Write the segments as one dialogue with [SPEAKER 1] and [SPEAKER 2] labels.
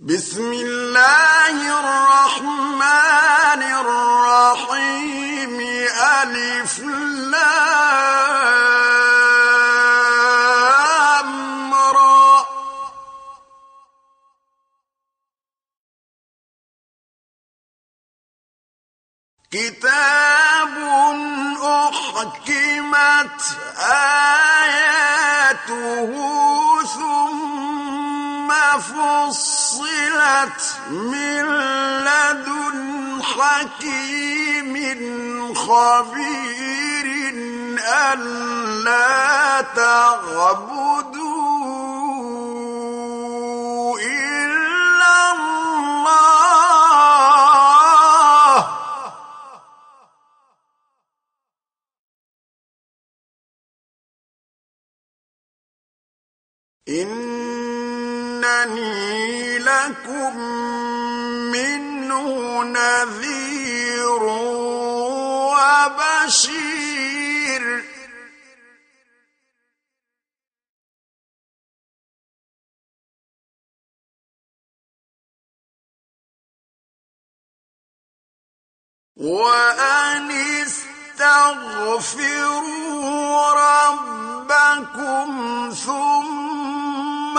[SPEAKER 1] بسم الله الرحمن الرحيم ألف لام را كتاب أحكمت آياته ثم فصلت من لدن حكيم خبير ألا تعبدوا إلا الله إنني لكم منه نذير وبشير وأن استغفروا ربكم ثم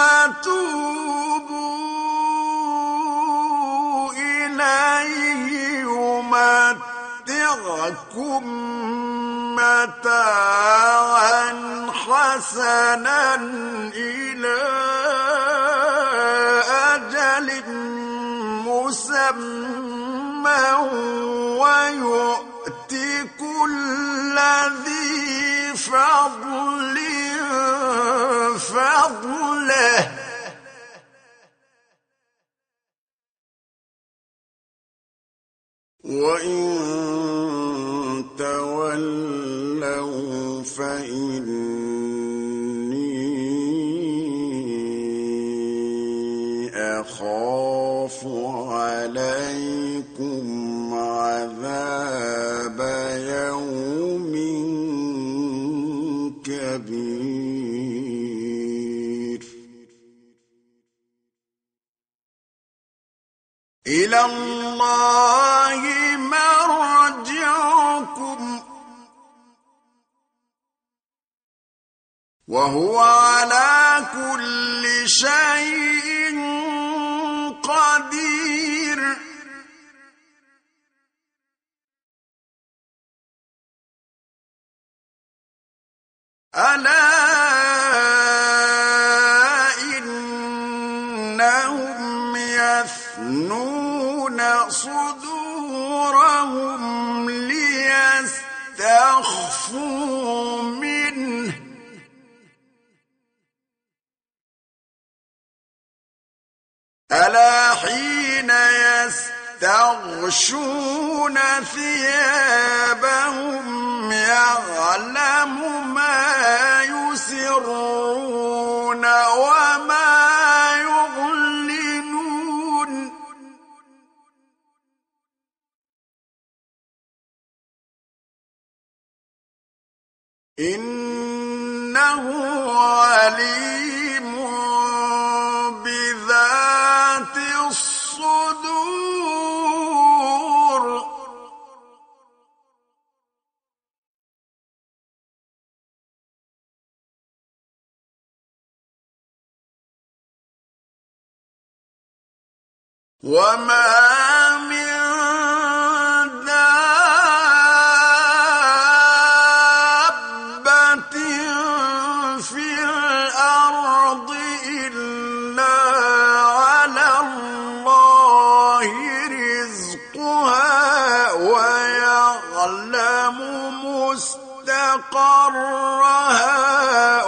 [SPEAKER 1] توبوا إليه يمتعكم متاعا حسنا إلى أجل مسمى ويؤت كل ذي فضل فضله وإن تولوا فإني أخاف عليكم عذاب يوم كبير إلى الله مرجعكم وهو على كل شيء قدير ألا إنهم يثنون صدورهم ليستخفوا منه ألا حين يستغشون ثيابهم يعلم ما يسرون وما يعلنون إنه عليم بذات الصدور وما من دابة في الأرض إلا على الله رزقها ويعلم مستقرها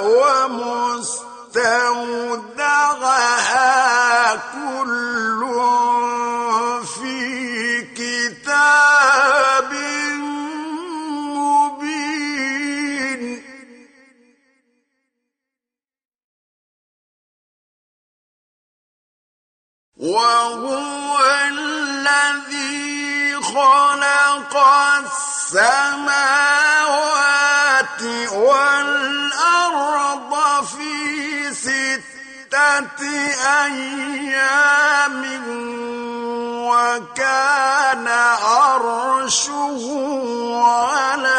[SPEAKER 1] ومستودعها كل في كتاب مبين وهو الذي خلق السماوات والأرض في ستة أيام كان عرشه على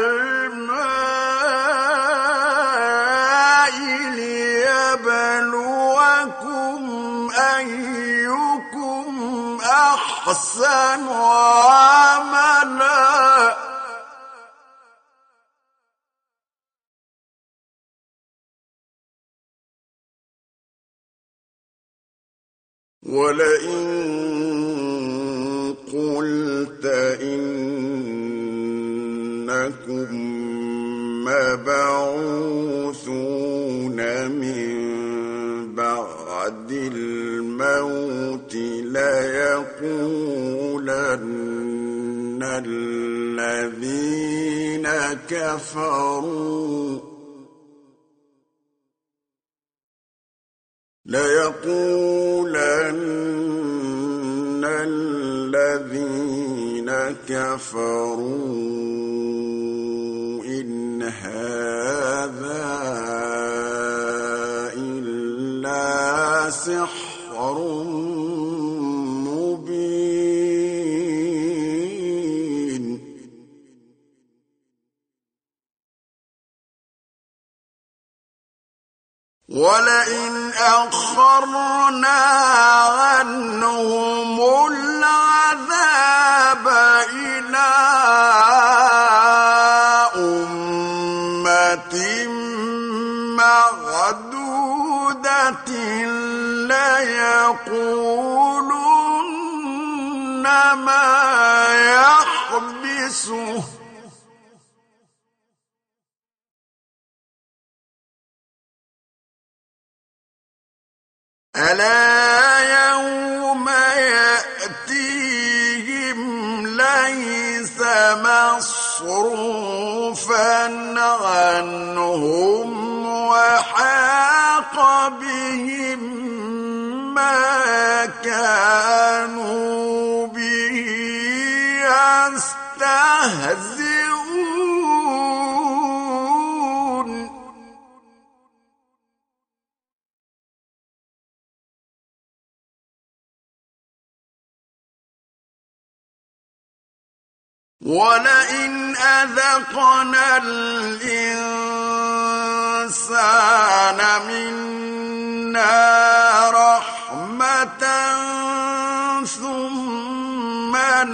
[SPEAKER 1] الماء ليبلوكم أيكم أحسن عملا ولئن قلت إنكم مبعوثون من بعد الموت ليقولن الذين كفروا إن هذا إلا سحر مبين ولئن أخرنا عنهم العذاب إلى أمة معدودة ليقولن ما يحبسه ألا يوم يأتيهم ليس مصروفا عنهم وحاق بهم ما كانوا به يستهزئون ولئن أذقنا الإنسان منا رحمة ثم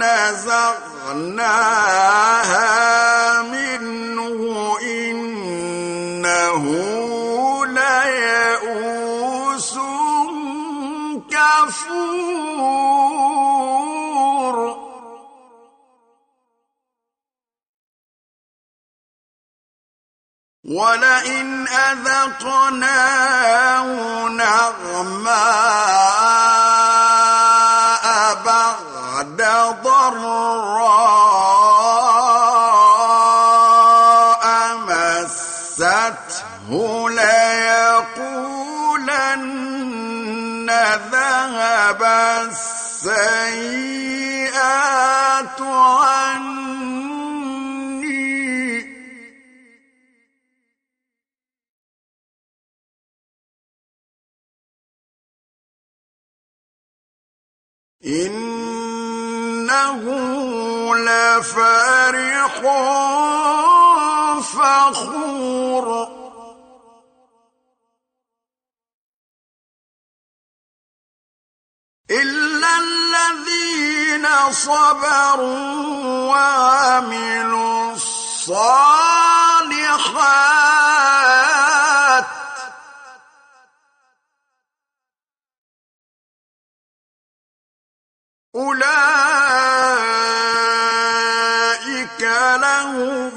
[SPEAKER 1] نزعناها منه إنه ليئوس كفور ولئن أذقناه نعماء بعد ضراء مسته ليقولن ذهب السيئات عني إنه لفرح فخور إلا الذين صبروا وعملوا الصالحات أولئك لهم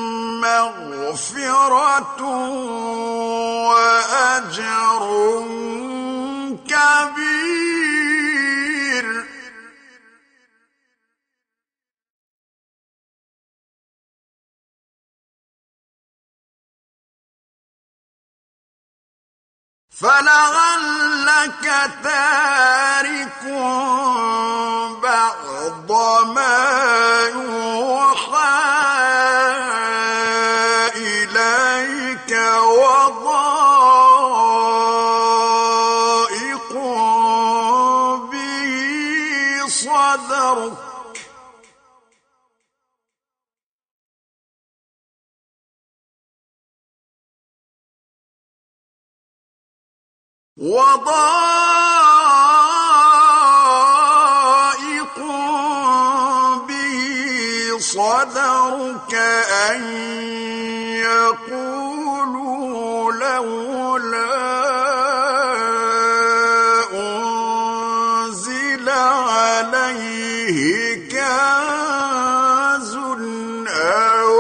[SPEAKER 1] مغفرة وأجر كبير فلعلك تارك بعض ما يوحى إليك وضائق به صدرك وضائق به صدرك أن يقولوا لولا أنزل عليه كنز أو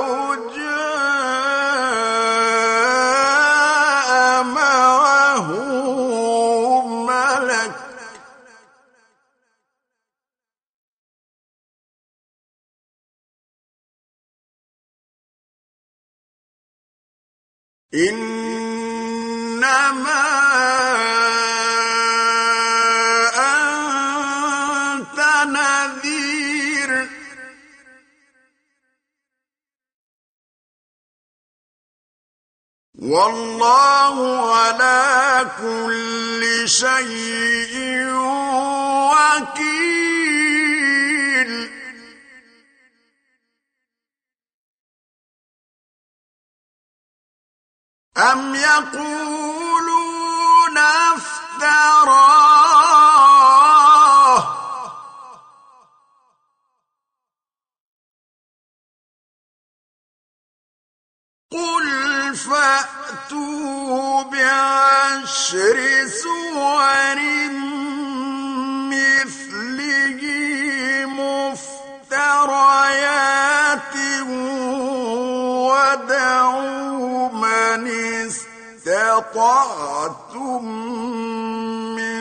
[SPEAKER 1] جاء معه ملك إنما أنت نذير والله على كل شيء وكيل أم يقولون افتراه قل فأتوا بعشر سور مثله مفتريات ودعوا من استطعتم من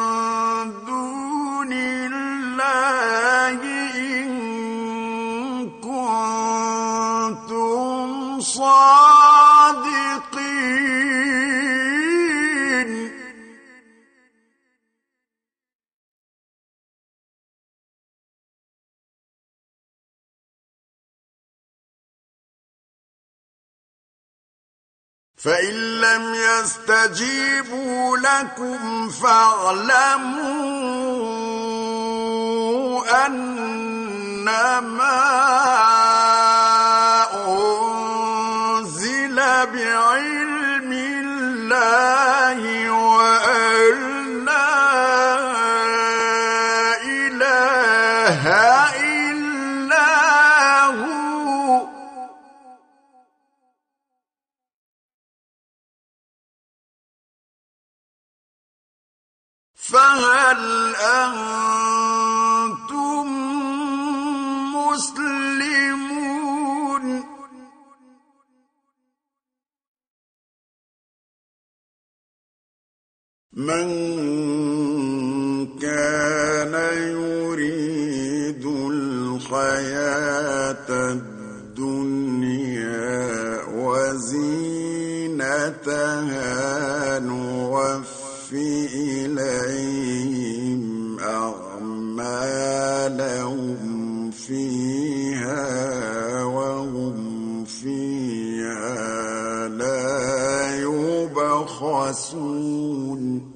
[SPEAKER 1] دون الله إن كنتم صادقين فإن لم يستجيبوا لكم فاعلموا أنما أنزل بعلم الله وأن لا إله إلا هو فهل أنتم مسلمون من كان يريد الحياة الدنيا وزينتها نوفي إليهم أعمالهم فيها وهم فيها لا يبخسون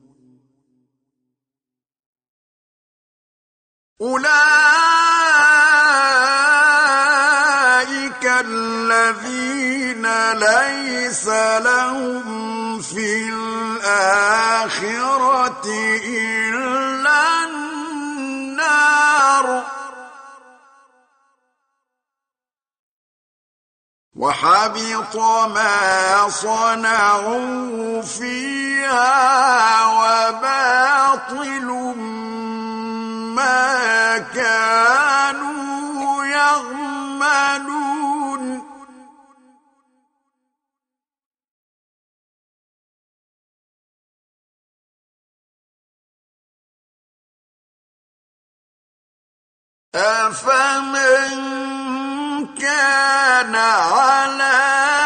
[SPEAKER 1] أولئك الذين ليس لهم في الآخرة إلا النار وحبط ما صنعوا فيها وباطل ما كانوا يعملون أفمن كان على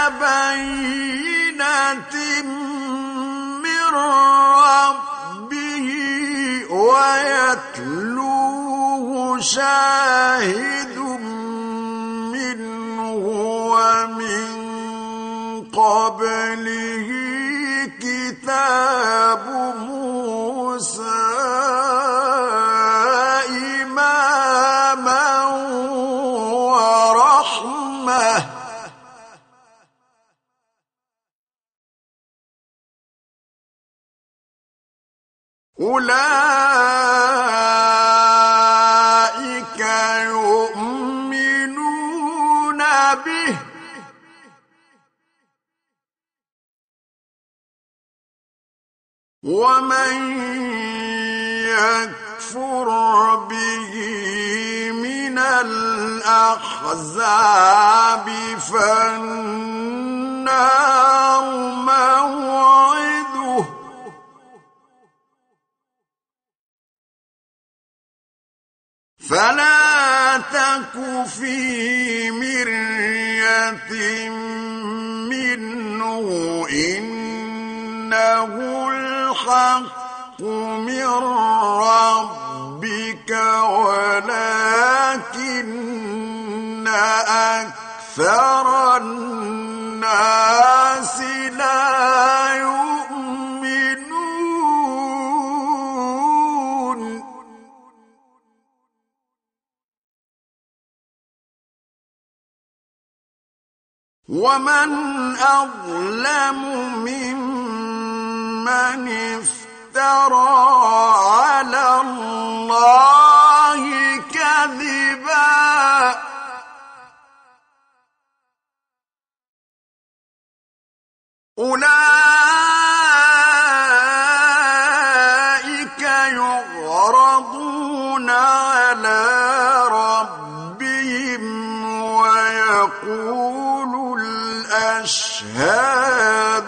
[SPEAKER 1] بينة من ربه ويتلوه شاهد منه ومن قبله كتاب موسى أولئك يؤمنون به ومن يكفر به من الأحزاب فالنار موعده فلا تك في مرية منه إنه الحق من ربك ولكن أكثر الناس لا يؤمنون ومن أظلم ممن افترى على الله كذبا أولئك يعرضون على ربهم ويقول الأشهاد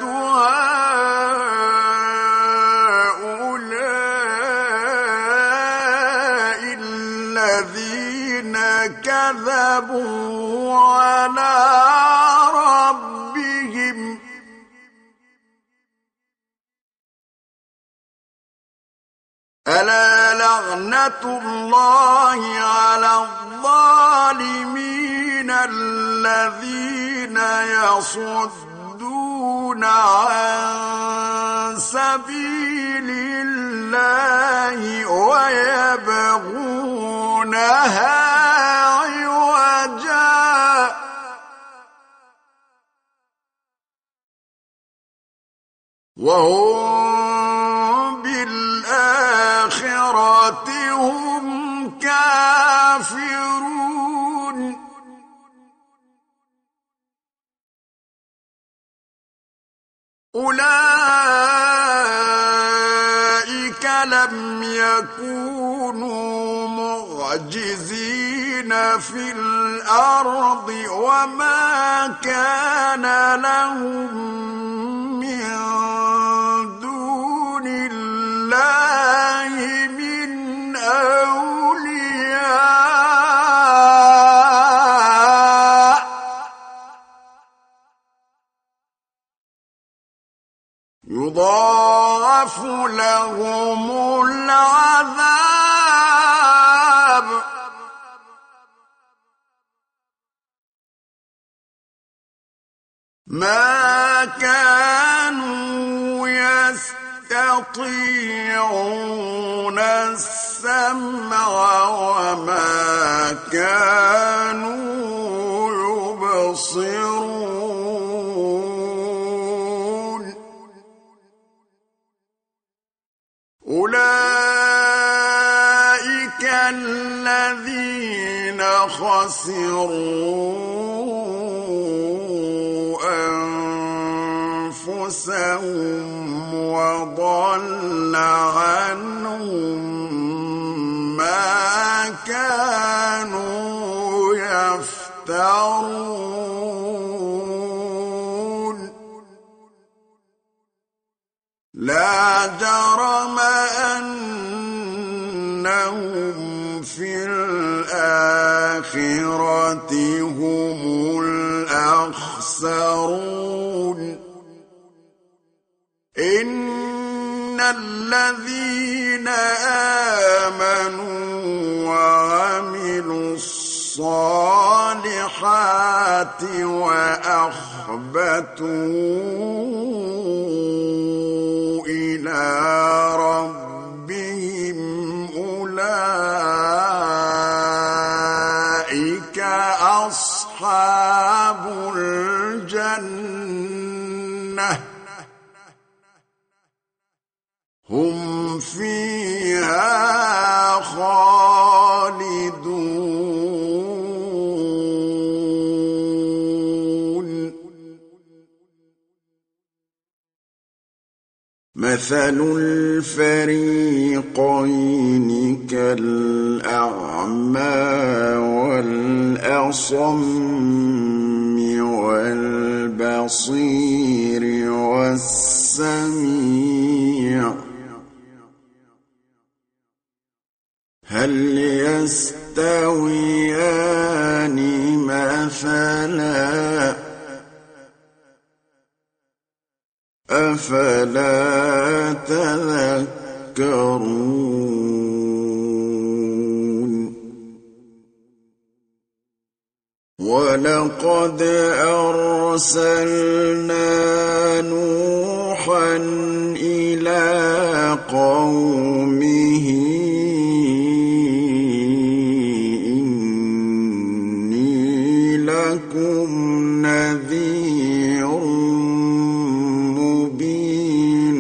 [SPEAKER 1] هؤلاء الذين كذبوا على ربهم ألا لعنة الله على الظالمين الذين يصدون عن سبيل الله ويبغونها عوجا وهم بالآخرة هم كافرون أولئك لم يكونوا معجزين في الأرض وما كان لهم من دون الله من أولياء يضاعف لهم العذاب ما كانوا يستطيعون السمع وما كانوا يبصرون أولئك الذين خسروا أنفسهم وضل عنهم ما كانوا يفترون لا جرم أنهم في الآخرة هم الأخسرون إن الذين آمنوا وعملوا الصالحات وأخبتوا إلى ربهم أولئك أصحاب الجنة هم فيها مَثَلُ الْفَرِيقَيْنِ كَالْأَعْمَى وَالْأَصَمِّ وَالْبَصِيرِ وَالسَّمِيعِ هَلْ يَسْتَوِيَانِ مَثَلًا أَفَلَا تَذَكَّرُونَ وَلَقَدْ أَرْسَلْنَا نُوحًا إِلَىٰ قَوْمِهِ إِنِّي لَكُمْ نَذِيرٌ مُّبِينٌ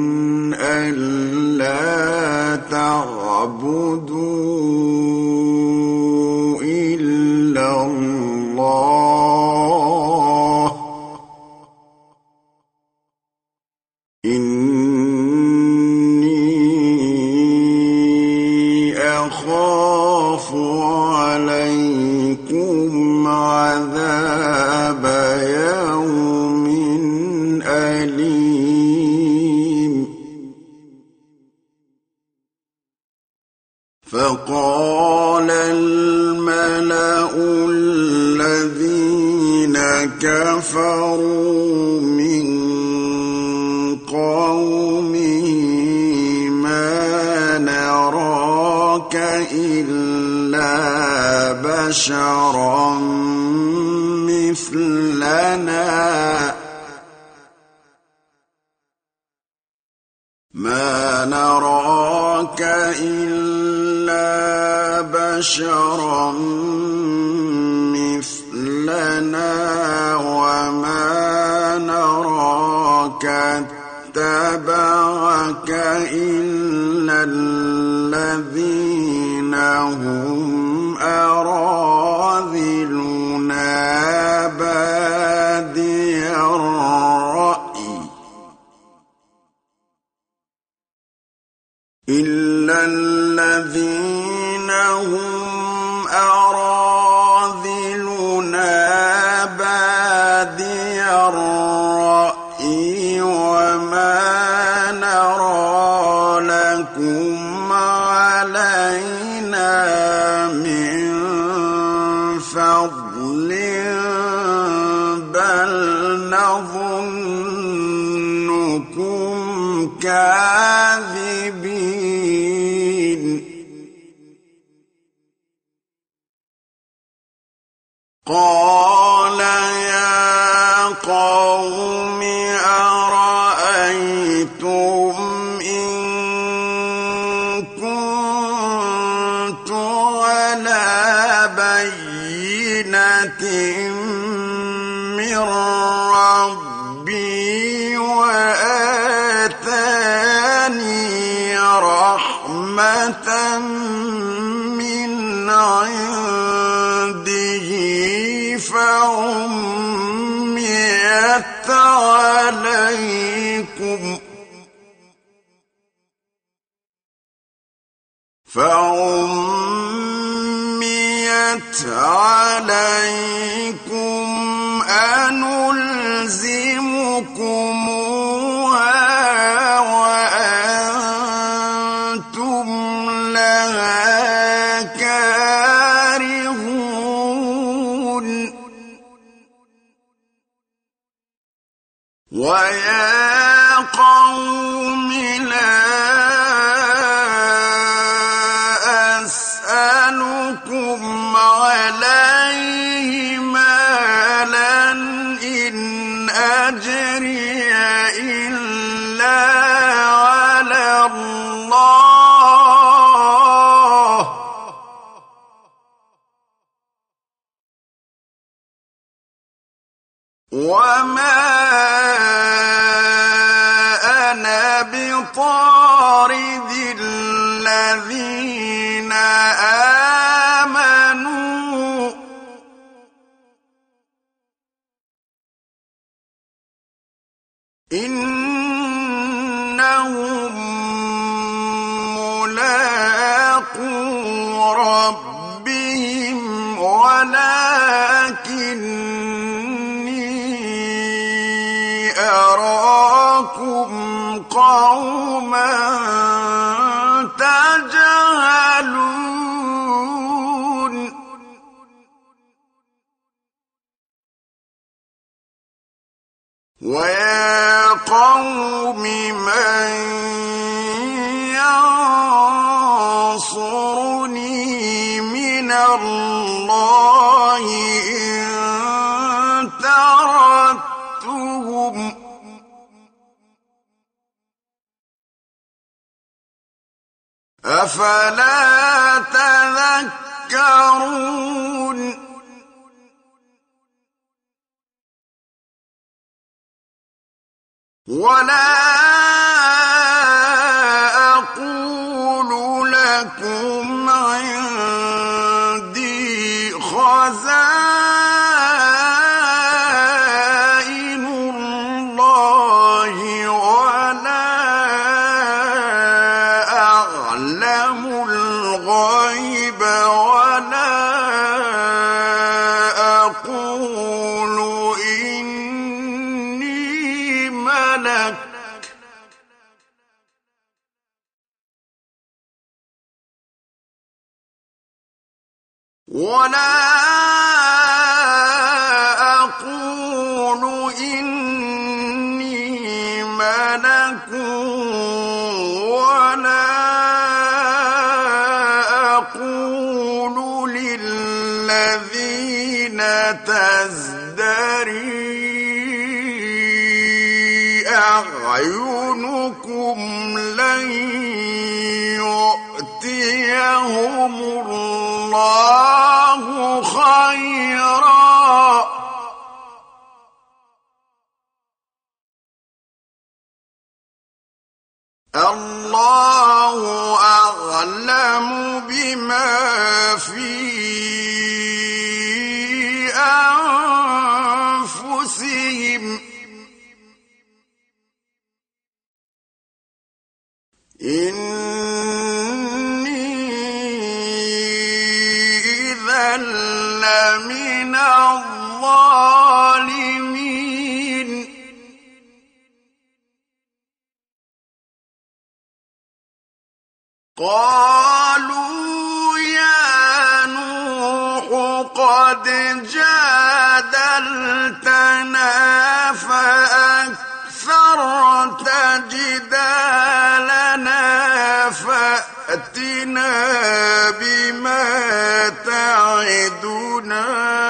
[SPEAKER 1] أَلَّا تَعْبُدُوا إِلَّا اللَّهَ إِنِّي أَخَافُ عَلَيْكُمْ عَذَابَ يَوْمٍ أَلِيمٍ فَقَالَ الْمَلَأُ الَّذِينَ كَفَرُوا مِن قَوْمِهِ مَا نَرَاكَ إِلَّا بَشَرًا مِّثْلَنَا وَمَا نَرَاكَ اتَّبَعَكَ إِلَّا الَّذِينَ هُمْ أَرَاذِلُنَا بَادِيَ الرَّأْيِ وَمَا نَرَىٰ لَكُمْ عَلَيْنَا مِن فَضْلٍ بَلْ نَظُنُّكُمْ كَاذِبِينَ قَالَ يَا قَوْمِ أَرَأَيْتُمْ إِن كُنتُ عَلَىٰ بَيِّنَةٍ مِّن رَّبِّي وَآتَانِي رَحْمَةً مِّنْ عِندِهِ فَعُمِّيَتْ عَلَيْكُمْ أَنُلْزِمُكُمُوهَا وَأَنتُمْ لَهَا كَارِهُونَ وَيَا قَوْمِ لَا أَسْأَلُكُمْ عَلَيْهِ مَالًا إِنْ أَجْرِيَ إِلَّا عَلَى اللَّهِ وَمَا أَنَا بِطَارِدِ الَّذِينَ آمَنُوا إِنَّهُم ملاقو ربهم ولكني أراكم قوما تجهلون ويا قوم من ينصرني من الله إن تردتهم أفلا تذكرون ولا أقول لكم عندي خزائن الله ولا أعلم الغيب ولا أقول إني ملك ولا أقول إني ملك ولا أقول للذين تزدري أعينكم لن يؤتيهم الله خيرا الله أعلم بما في أنفسهم إني إذا لمن الظالمين قالوا يا نوح قد جادلتنا فأكثرت جدالنا فأتنا بما تعدنا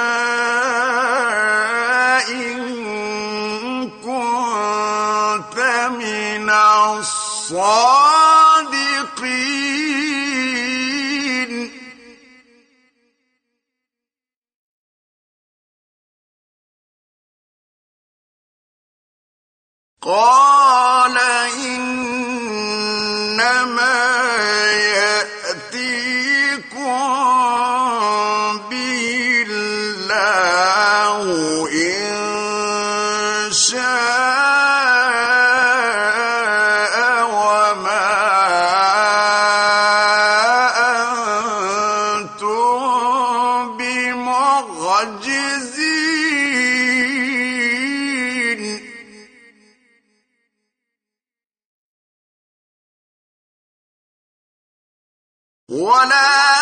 [SPEAKER 1] إن كنت من الصادقين قال إنما يأتيكم به الله إن شاء وما أنتم بمعجزين ولا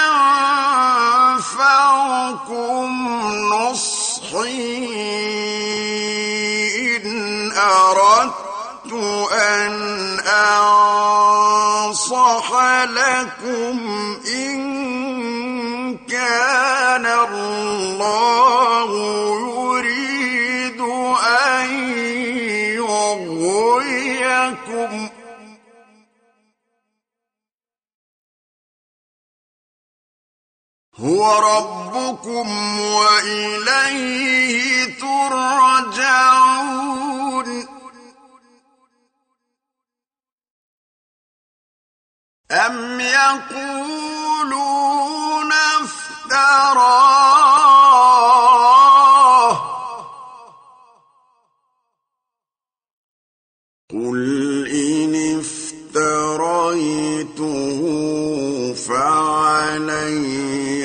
[SPEAKER 1] ينفعكم نصحي إن أردت أن أنصح لكم إن كان الله يريد أن يغويكم هو ربكم وإليه ترجعون أم يقولون افتراه قل إن افتريته علي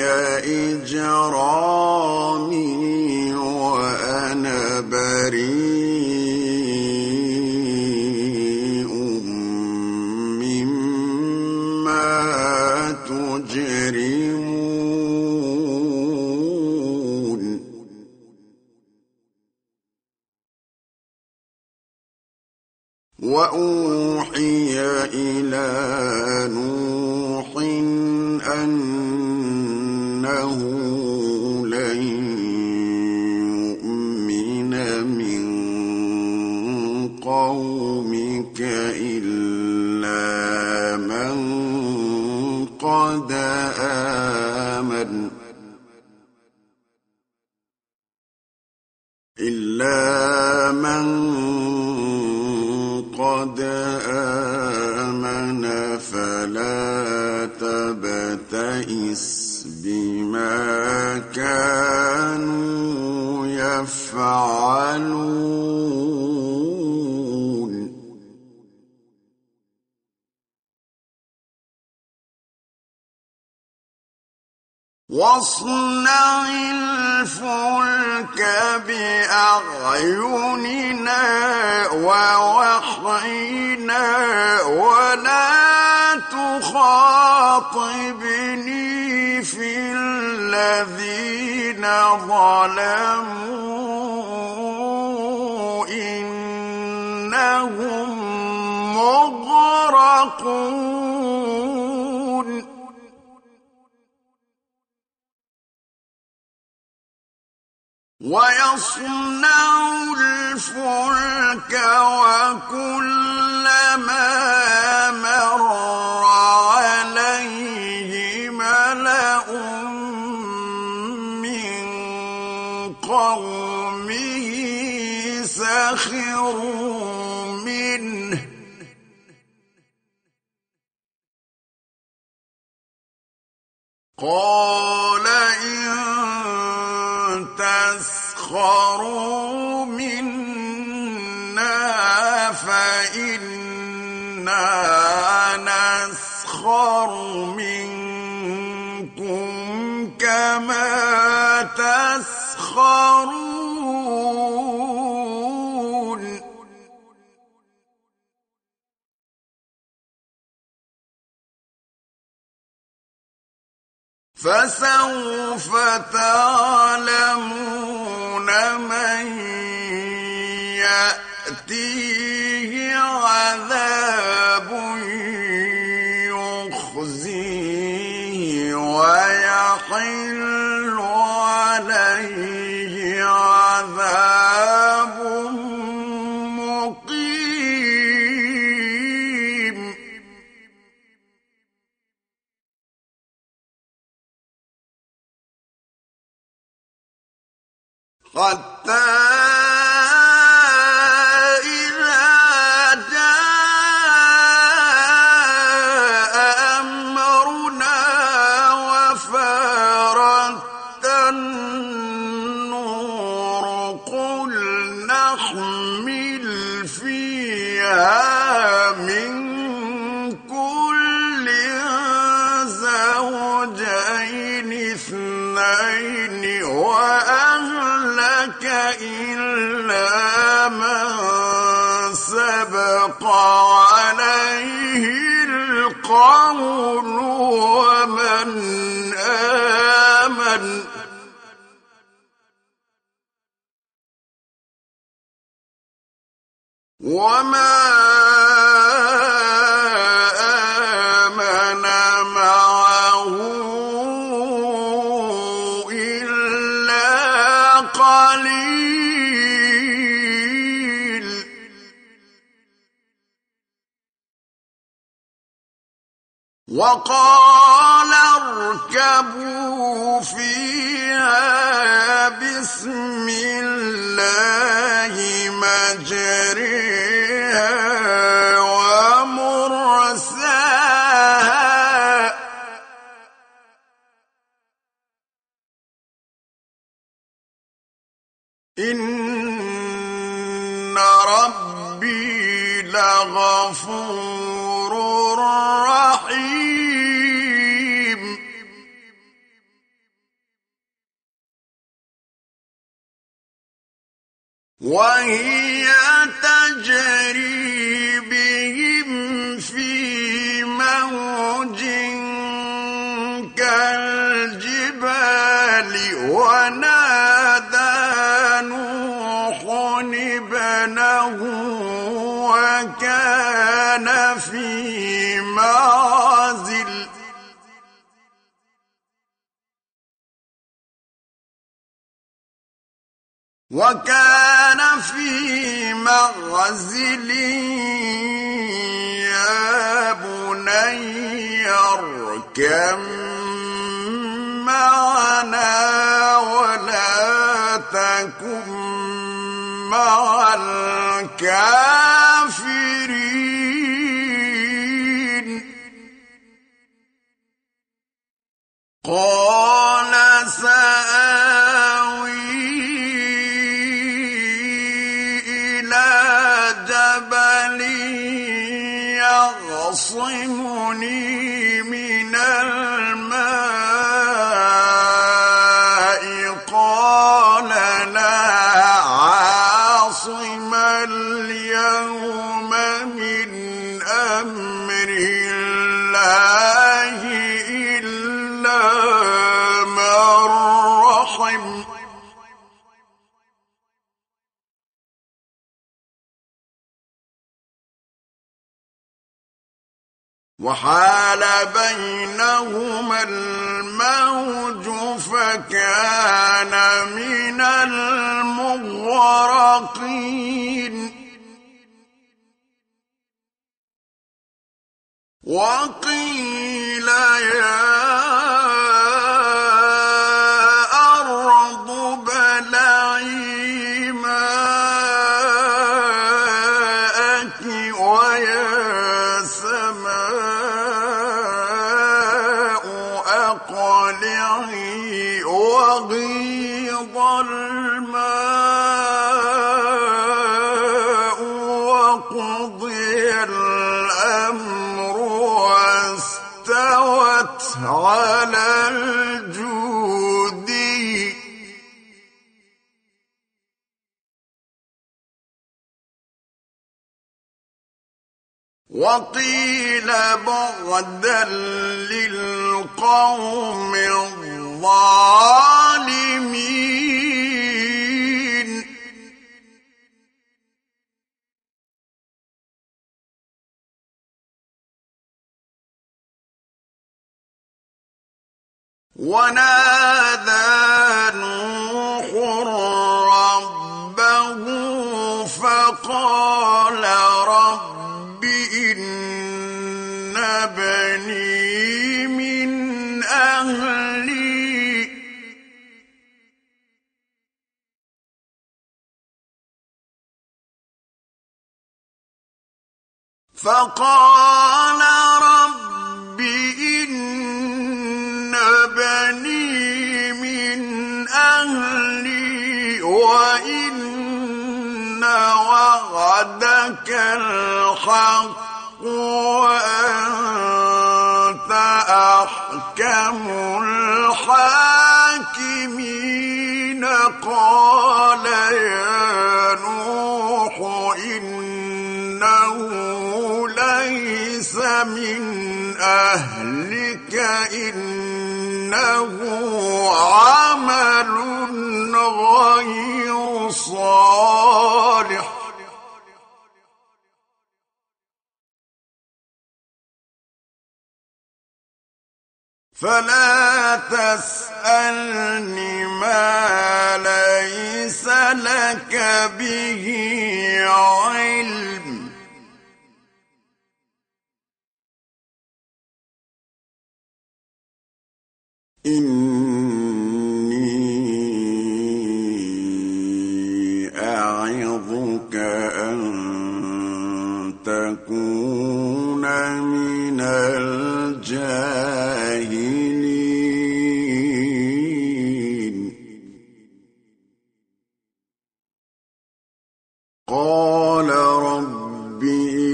[SPEAKER 1] إجرامي وأنا بريء مما تجرمون وأوحي إلى نوح أنه لن يؤمن من قومك إلا من قد آمن فلا تبتئس بما كانوا يفعلون واصنع الفلك بأعيننا ووحينا ولا تخاطبني في الذين ظلموا إنهم مغرقون ويصنع الفلك وكلما مر عليه ملأ من قومه سخروا منه قال إن تسخروا منا فإنا نسخر منكم كما تسخرون فسوف تعلمون من يأتيه عذاب يخزيه ويحل عليه عذاب مقيم حتى إذا جاء أمرنا وفارت النور قل نحمل فيها من كل زوجين اثنين وأهلك إلا من سبق عليه القول ومن آمن وما آمن معه إلا قليل وقال اركبوا فيها بسم الله مجريها ومرساها إن ربي لغفور رحيم وهي تجري بهم في موج كالجبال ونادى نوح ابنه وكان في معزل يا بني اركب معنا ولا تكن مع الكافرين قال سآوي إلى جبل يعصمني من الماء قال لا عاصم اليوم من أمر الله إلا من رحم وحال بينهما الموج فكان من المغرقين وقيل يا أرض ابلعي ماءك ويا سماء أقلعي وغيض الماء وقضي الأمر واستوت على الجودي وقيل بعدا للقوم الظالمين ونادى نوح ربه فقال رب إن ابني من أهلي فقال رب إن بني من أهلي وإن وعدك الحق وأنت أحكم الحاكمين قال يا نوح إنه ليس من أهلك إنه عمل غير صالح فلا تسألني ما ليس لك به علم إني أعظك أن تكون من الجاهلين قال رب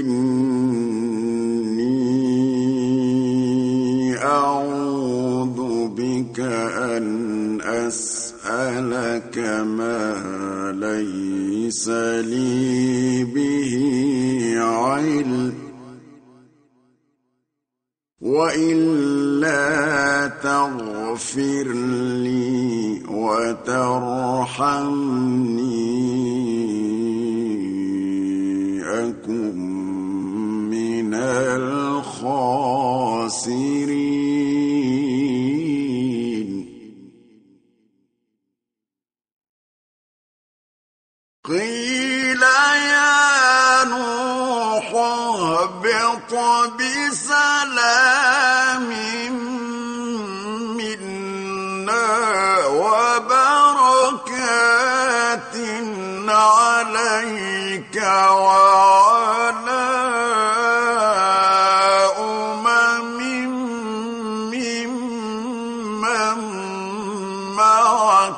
[SPEAKER 1] إني أعوذ بك أن أسألك ما ليس ليس لي به علم وإلا تغفر لي وترحمني أكن من الخاسرين قيل يا نوح اهبط بسلام منا وبركات عليك وعلى ممن معك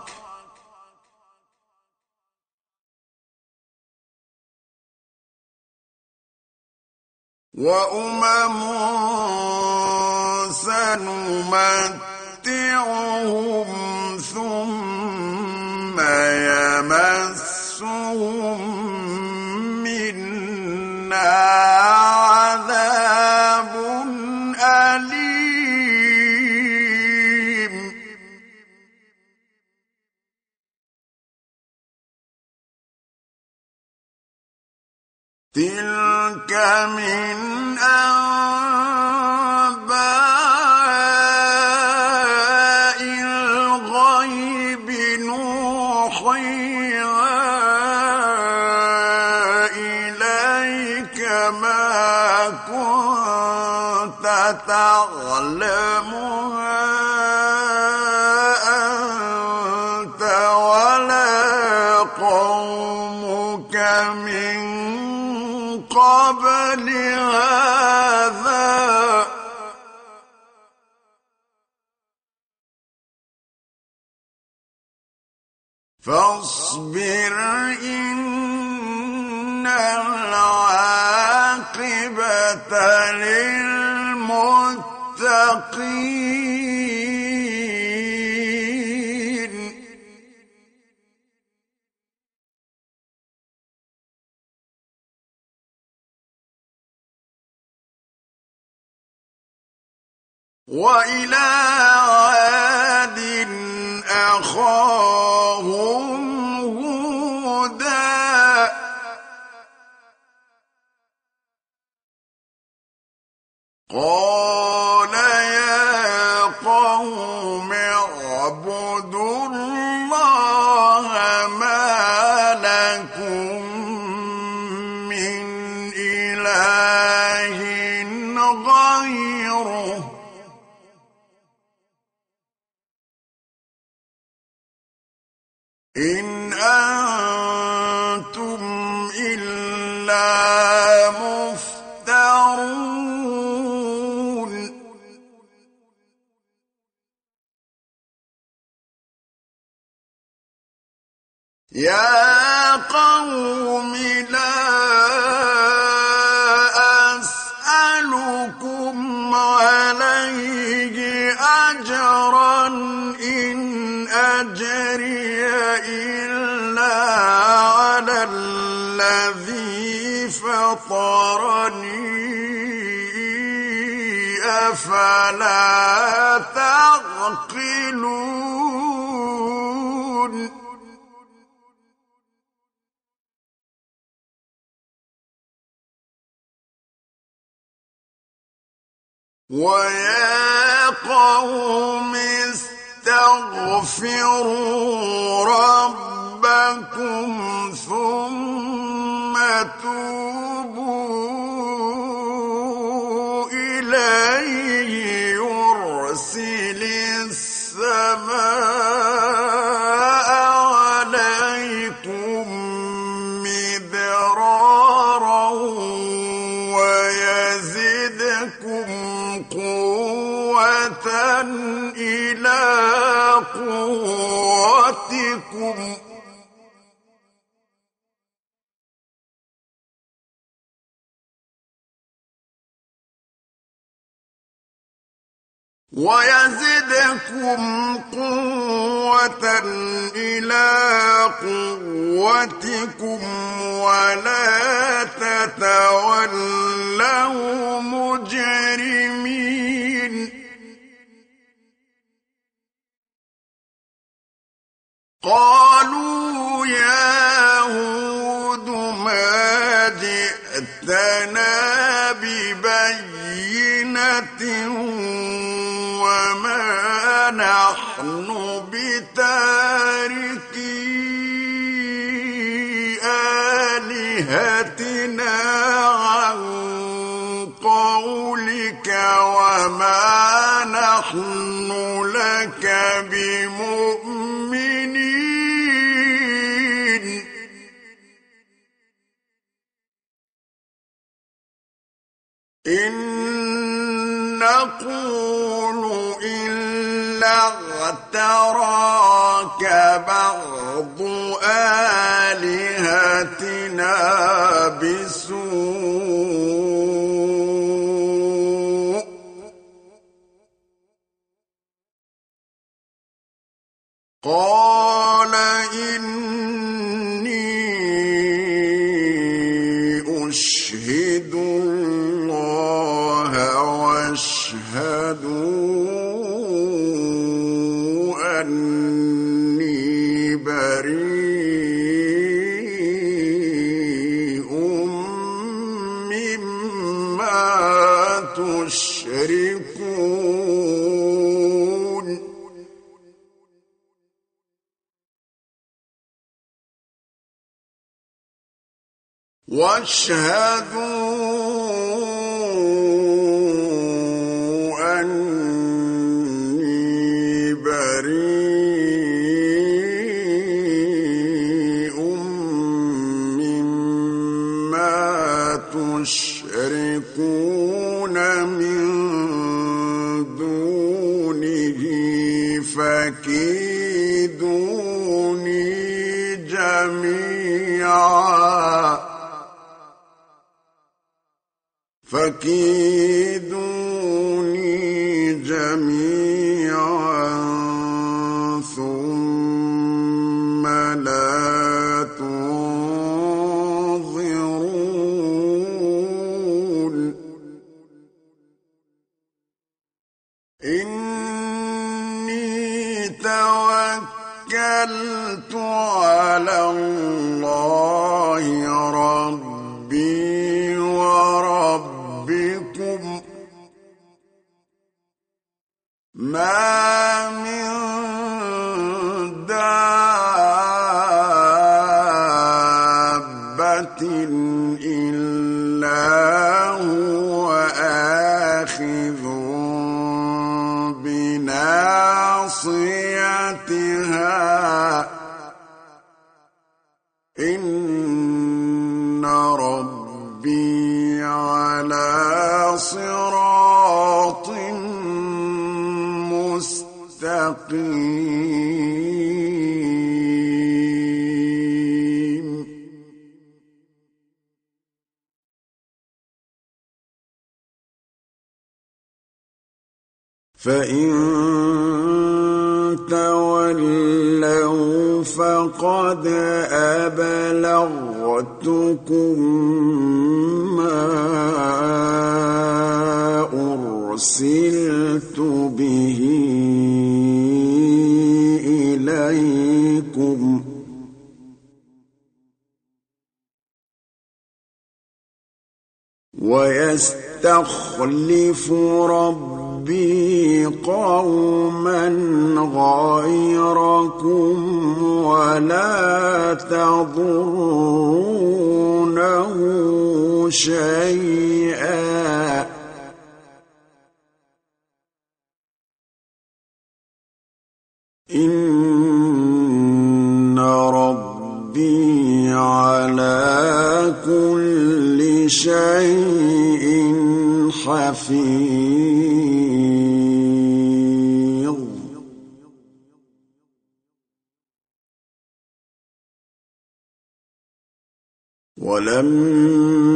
[SPEAKER 1] سنمتعهم ثم يمسهم منا عذاب أليم تلك من أنباء الغيب نوحيها إليك ما كنت تعلمها أنت ولا قومك من قبل هذا فاصبر إن العاقبة للمتقين وإلى عاد أخاهم هودا قال يا قوم اعبدوا الله ما لكم من إله غيره إن أنتم إلا مفترون يا قوم لا أسألكم عليه أجرا إن أجري إلا على الذي فطرني أفلا تعقلون ويا قوم استغفروا ربكم ثم توبوا إليه يرسل السماء عليكم مدرارا ويزدكم قوة إلى قوتكم ويزدكم قوة إلى قوتكم ولا تتولوا مجرمين قالوا يا هود ما جئتنا ببينة وما نحن بتاركي آلهتنا عن قولك وما نحن لك بمؤمنين إن نقول إلا اعتراك بعض آلهتنا بسوء قال إني أشهد الله واشهدوا أني بريء مما تشركون واشهدوا أني بريء مما تشركون من دونه فكيدوني جميعا ثم لا تنظرون إني توكلت على الله ربي وربكم ما من دابة إلا هو آخذ بناصيتها إن ربي على صراط مستقيم فإن تولوا فقد أبلغتكم ما أرسلت به إليكم ويستخلف ربي قوما غيركم ولا تضرونه شيئا إن ربي على كل شيء حفيظ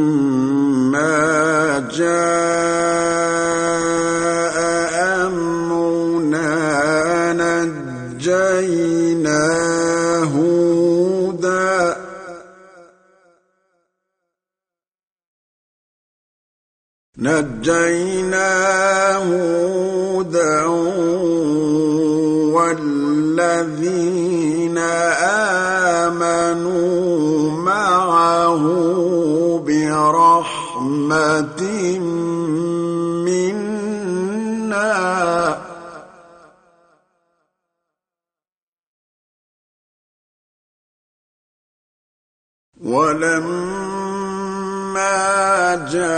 [SPEAKER 1] ولما جاء أمر نَجَّيْنَا هُودًا وَالَّذِينَ آمَنُوا مَعَهُ بِرَحْمَةٍ مِّنَّا وَلَمَّا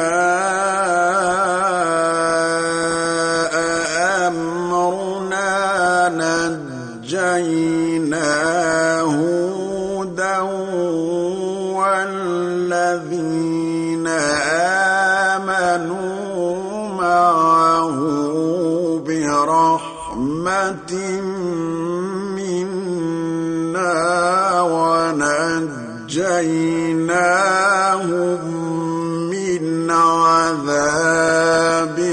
[SPEAKER 1] جَاءَ أَمْرُنَا نَجَّيْنَا هُودًا وَالَّذِينَ آمَنُوا معه بِرَحْمَةٍ مِّنَّا ونجيناهم من عذاب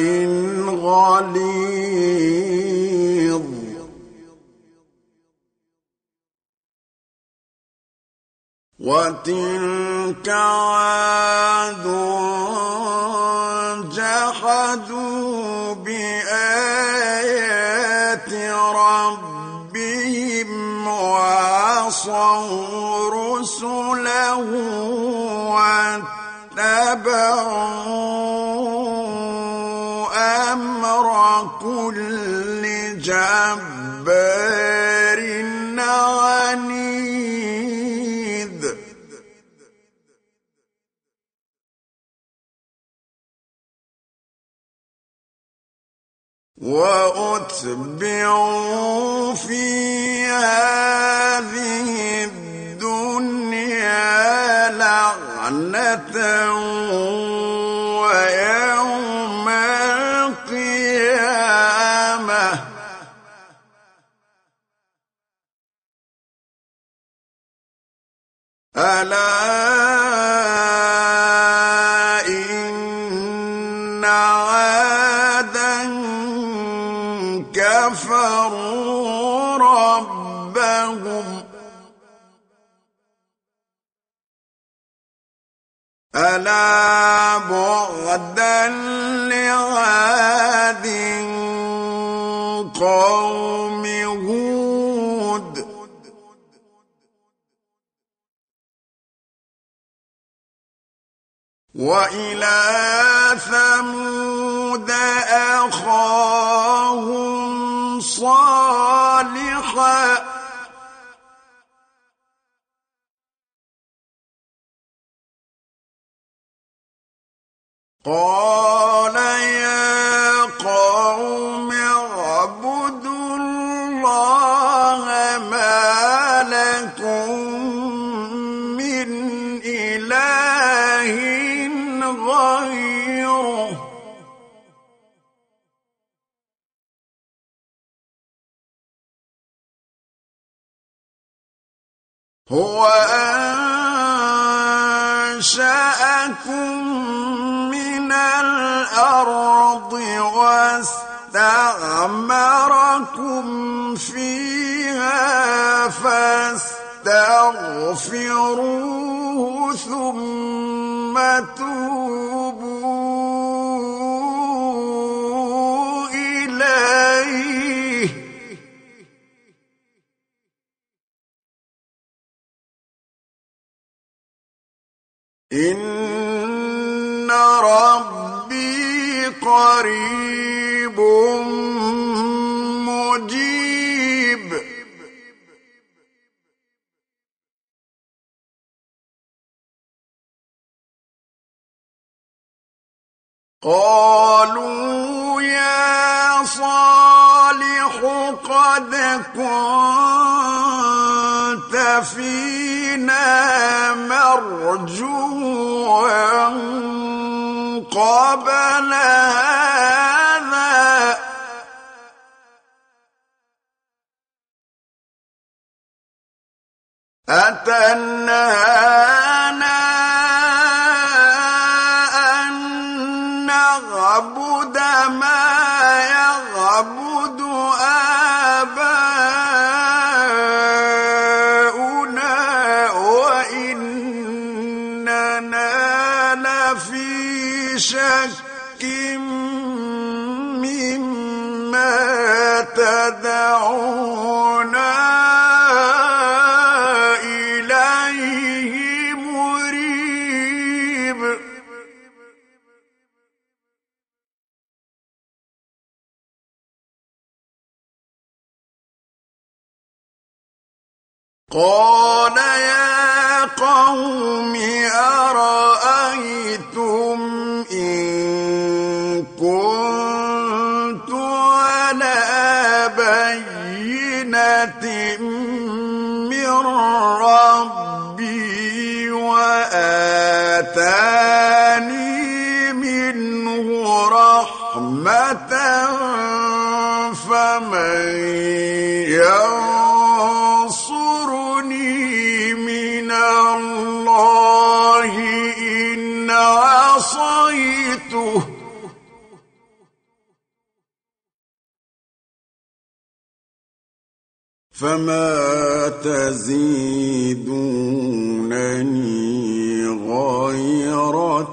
[SPEAKER 1] غليظ وتلك عاد جحدوا بآيات ربهم وعصوا رسله واتبعوا أمر كل جبار عنيد وأتبعوا في هذه الدنيا لعنة ويوم القيامة ألا إن عادا كفروا ربهم ألا بعدا لعاد قوم هود وإلى ثمود أخاهم صالحا قال يا قوم اعبدوا الله ما لكم من إله غيره هو أنشأكم من الأرض واستعمركم فيها فاستغفروه ثم توبوا إليه إن ربي قريب مجيب قالوا يا صالح قد كنت فينا مرجوا قبل هذا أتنهانا أن نعبد ما يعبد آباؤنا وإننا لفي شك تدعونا إليه مريب قال يا قوم أرأيتم إن كنت على بينة من ربي وآتاني منه رحمة فمن ينصرني من الله إن عصيته فما تزيدونني غير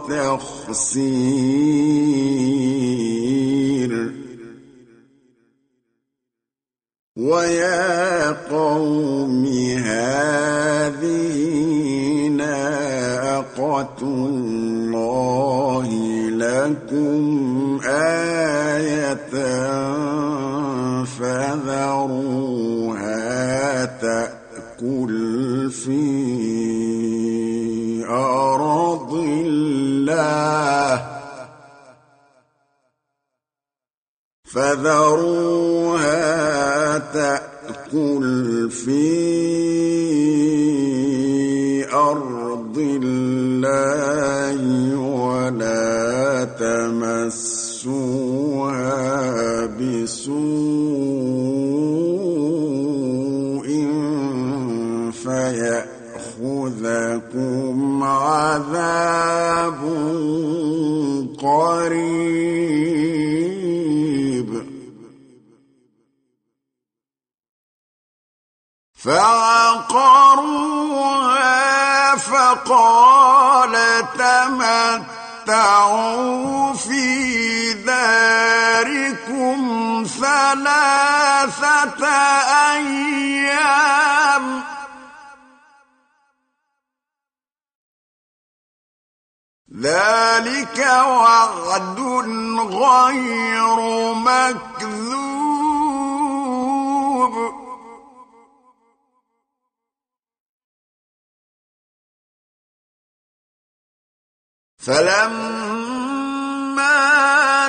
[SPEAKER 1] تخسير ويا قوم هذه ناقة الله لكم آية فذروها تأكل في أرض الله تأكل في أرض الله ولا تمسوها بسوء فيأخذكم عذاب قريب فعقروها فقال تمتعوا في داركم 3 أيام ذلك وعد غير مكذوب فلما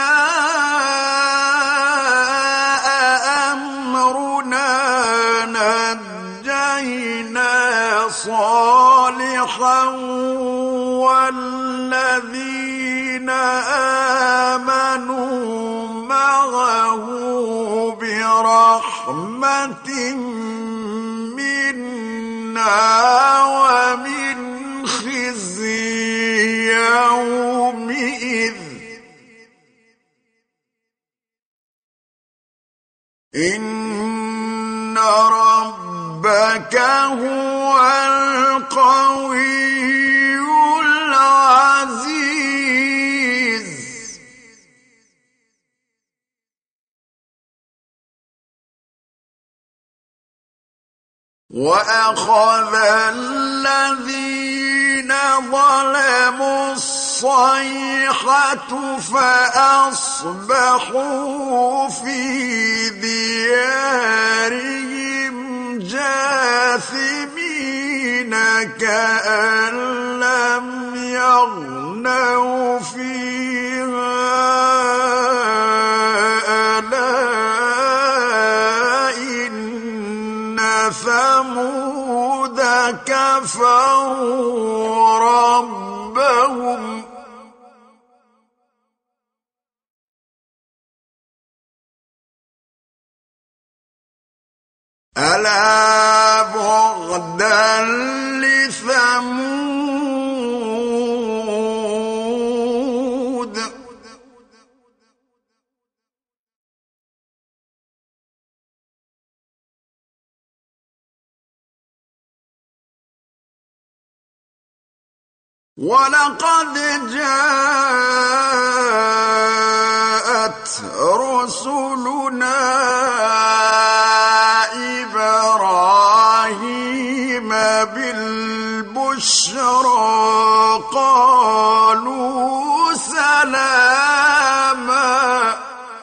[SPEAKER 1] جاء أمرنا نجينا صالحا والذين آمنوا معه برحمة منا ومن خزي يومئذ إن ربك هو القوي العزيز وأخذ الذين ظلموا الصيحة فأصبحوا في ديارهم جاثمين كأن لم يغنوا فيها ألا إن ثمود كفروا ربهم ألا بعدا لثمود ولقد جاءت رسل رسلنا إبراهيم بالبشرى قالوا سلاما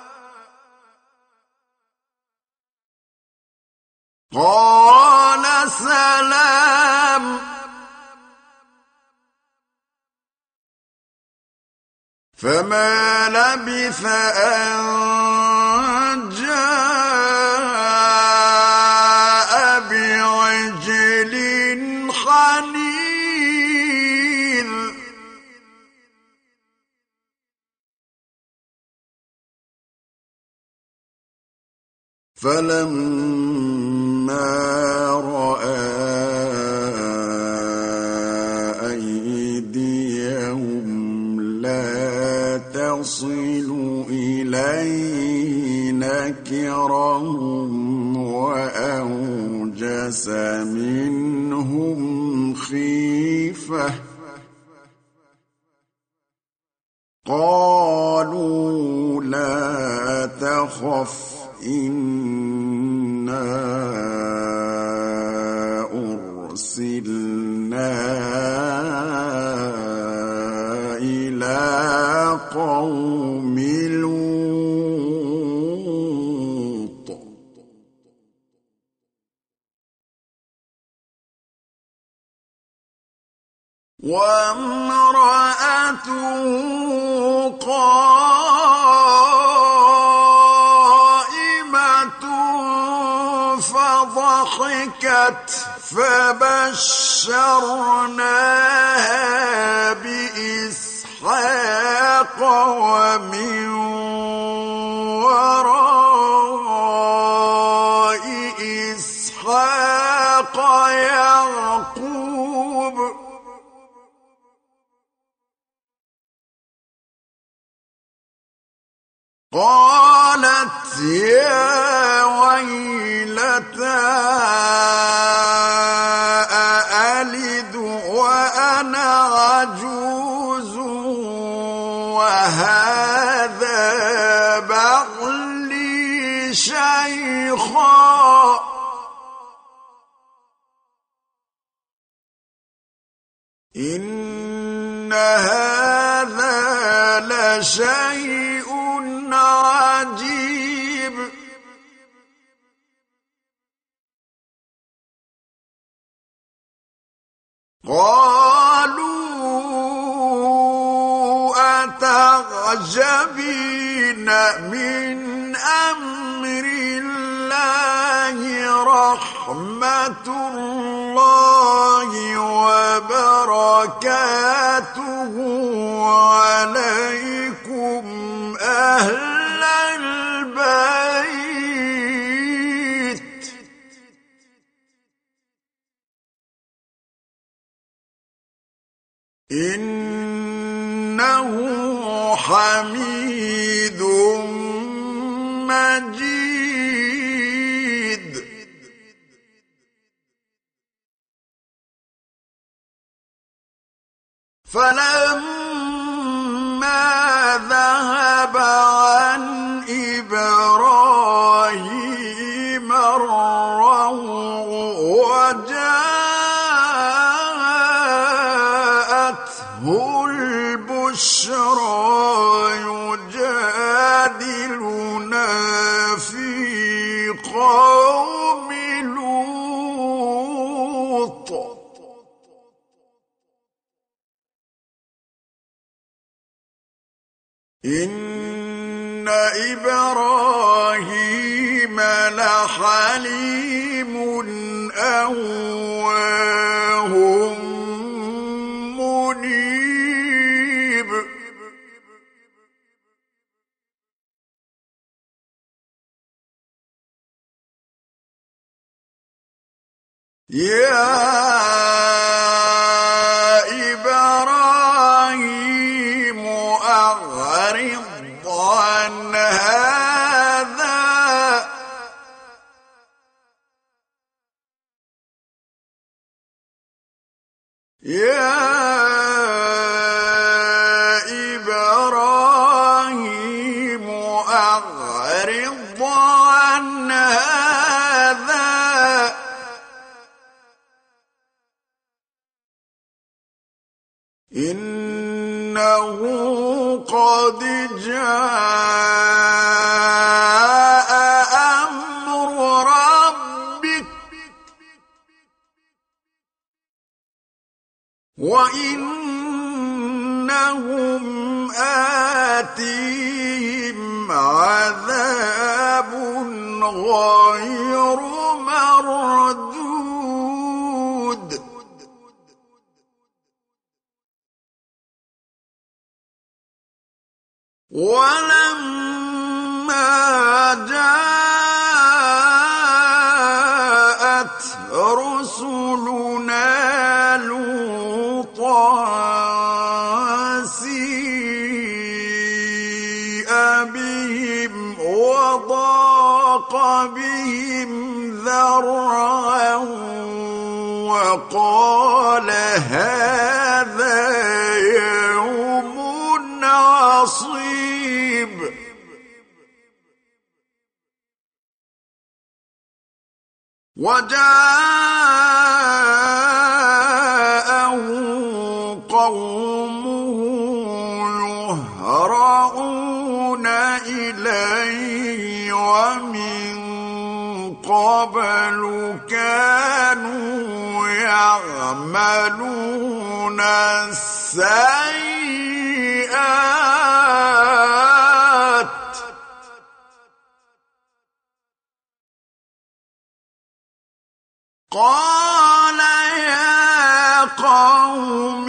[SPEAKER 1] قال سلام فما لبث أن جاء بعجل حنيذ فلما رأى أيديهم لا تصل إليه نكرهم وأوجس منهم خيفة قالوا لا تخف إنا أرسلنا إلى قوم لوط وامرأته قائمة فضحكت فبشرناها بإسحاق ومن وراء إسحاق يعقوب قالت يا ويلتى أألد وأنا عجوز وهذا بعلي شيخا إن هذا لشيء عجيب قالوا أتعجبين من أمر الله رحمة الله وبركاته عليكم أهل البيت إنه حميد مجيد فلما ذهب عن إبراهيم الروع وجاءته البشرى يجادلنا في قوم لوط إن إبراهيم لحليم أواه منيب يا إبراهيم أعرض عن هذا يا إبراهيم أعرض أعرض عن هذا إنه قد جاء أمر ربك وإنهم آتيهم عذاب غير مردود ولما جاءت رسلنا لوطا سيء بهم وضاق بهم ذرعا وقال هذا يوم عصيب وجاءه قومه يهرعون إليه ومن قبل كانوا يعملون السيئات قال يا قوم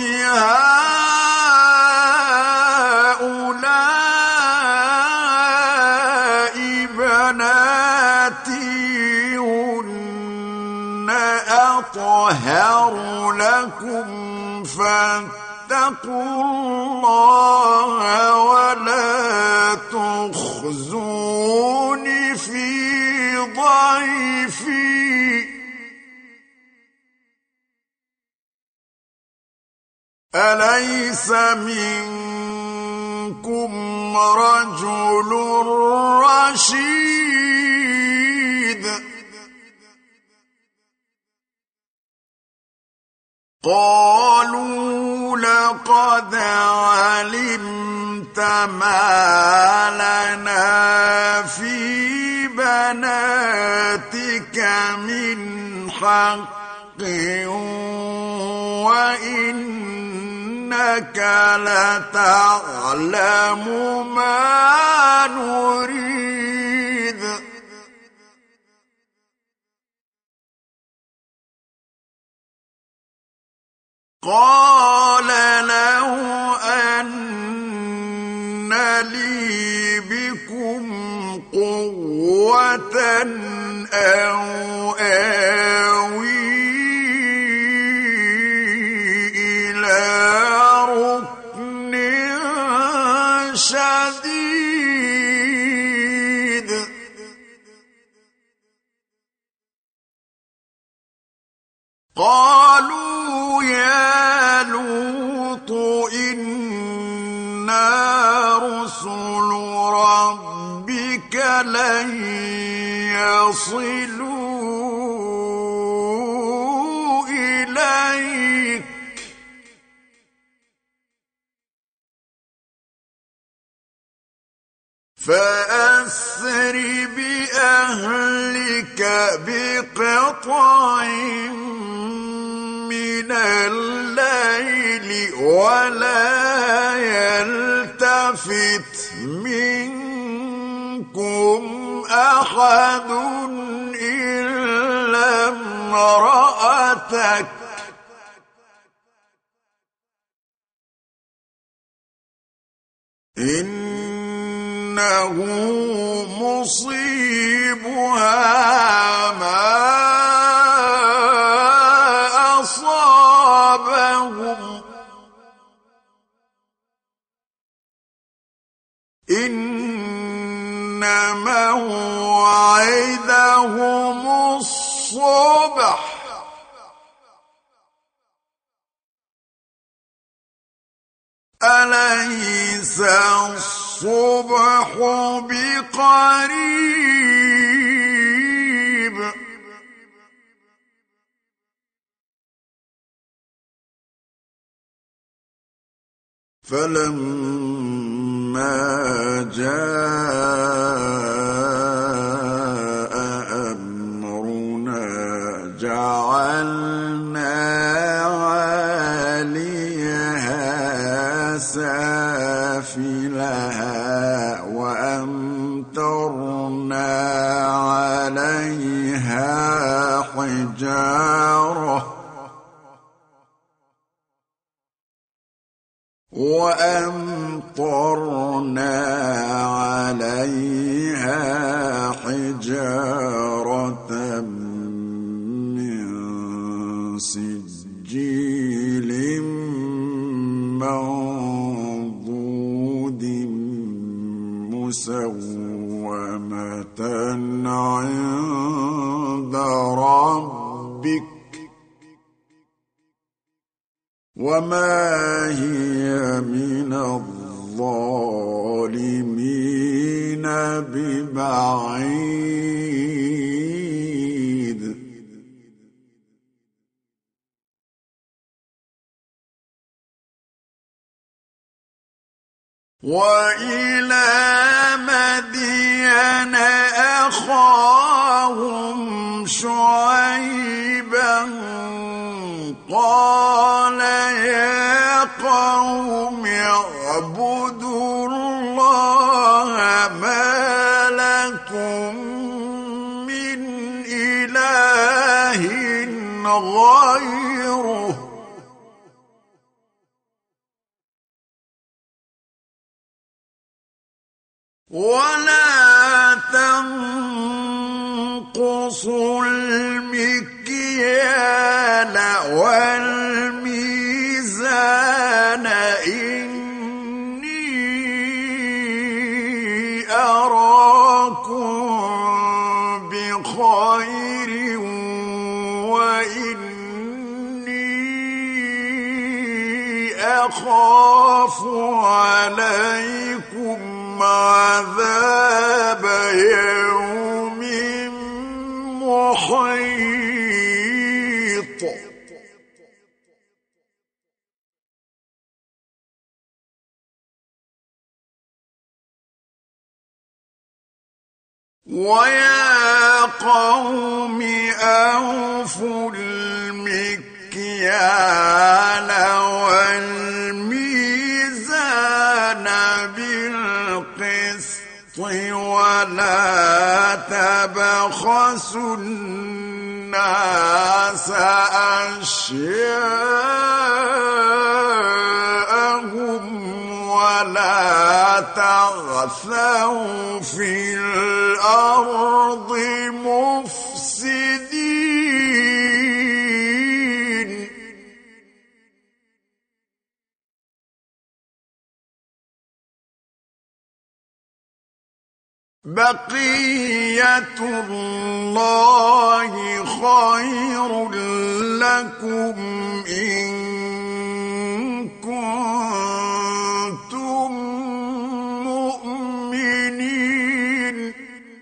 [SPEAKER 1] هؤلاء بناتي هن أطهر لكم فاتقوا الله ولا تخزون في ضيفي أليس منكم رجل رشيد قالوا لقد علمت ما لنا في بناتك من حق وإنك لتعلم ما نريد قال له أن لي بكم قوة أو آوي شديد قالوا يا لوط إنا رسل ربك لن يصلوا إليك فأسر بأهلك بقطع من الليل ولا يلتفت منكم أحد إلا امرأتك إنه مصيبها ما أصابهم إن موعدهم الصبح أليس الصبح الصبح بقريب فلما جاء أمرنا جعلنا عاليها سافلها وأمطرنا عليها حجارة من سجيل منضود مسومة عند ربك وما هي من الظالمين ببعيد وإلى مدين أخاهم شعيبا قال يا قوم اعبدوا الله ما لكم من إله غيره ولا تنقصوا المكيال والميزان إني أراكم بخير وإني أخاف عليكم عذاب يوم محيط ويا قوم أوفوا المكيال والميزان بالقسط ولا تبخسوا الناس أشياءهم ولا تعثوا في الأرض مفسدين بقية الله خير لكم إن كنتم مؤمنين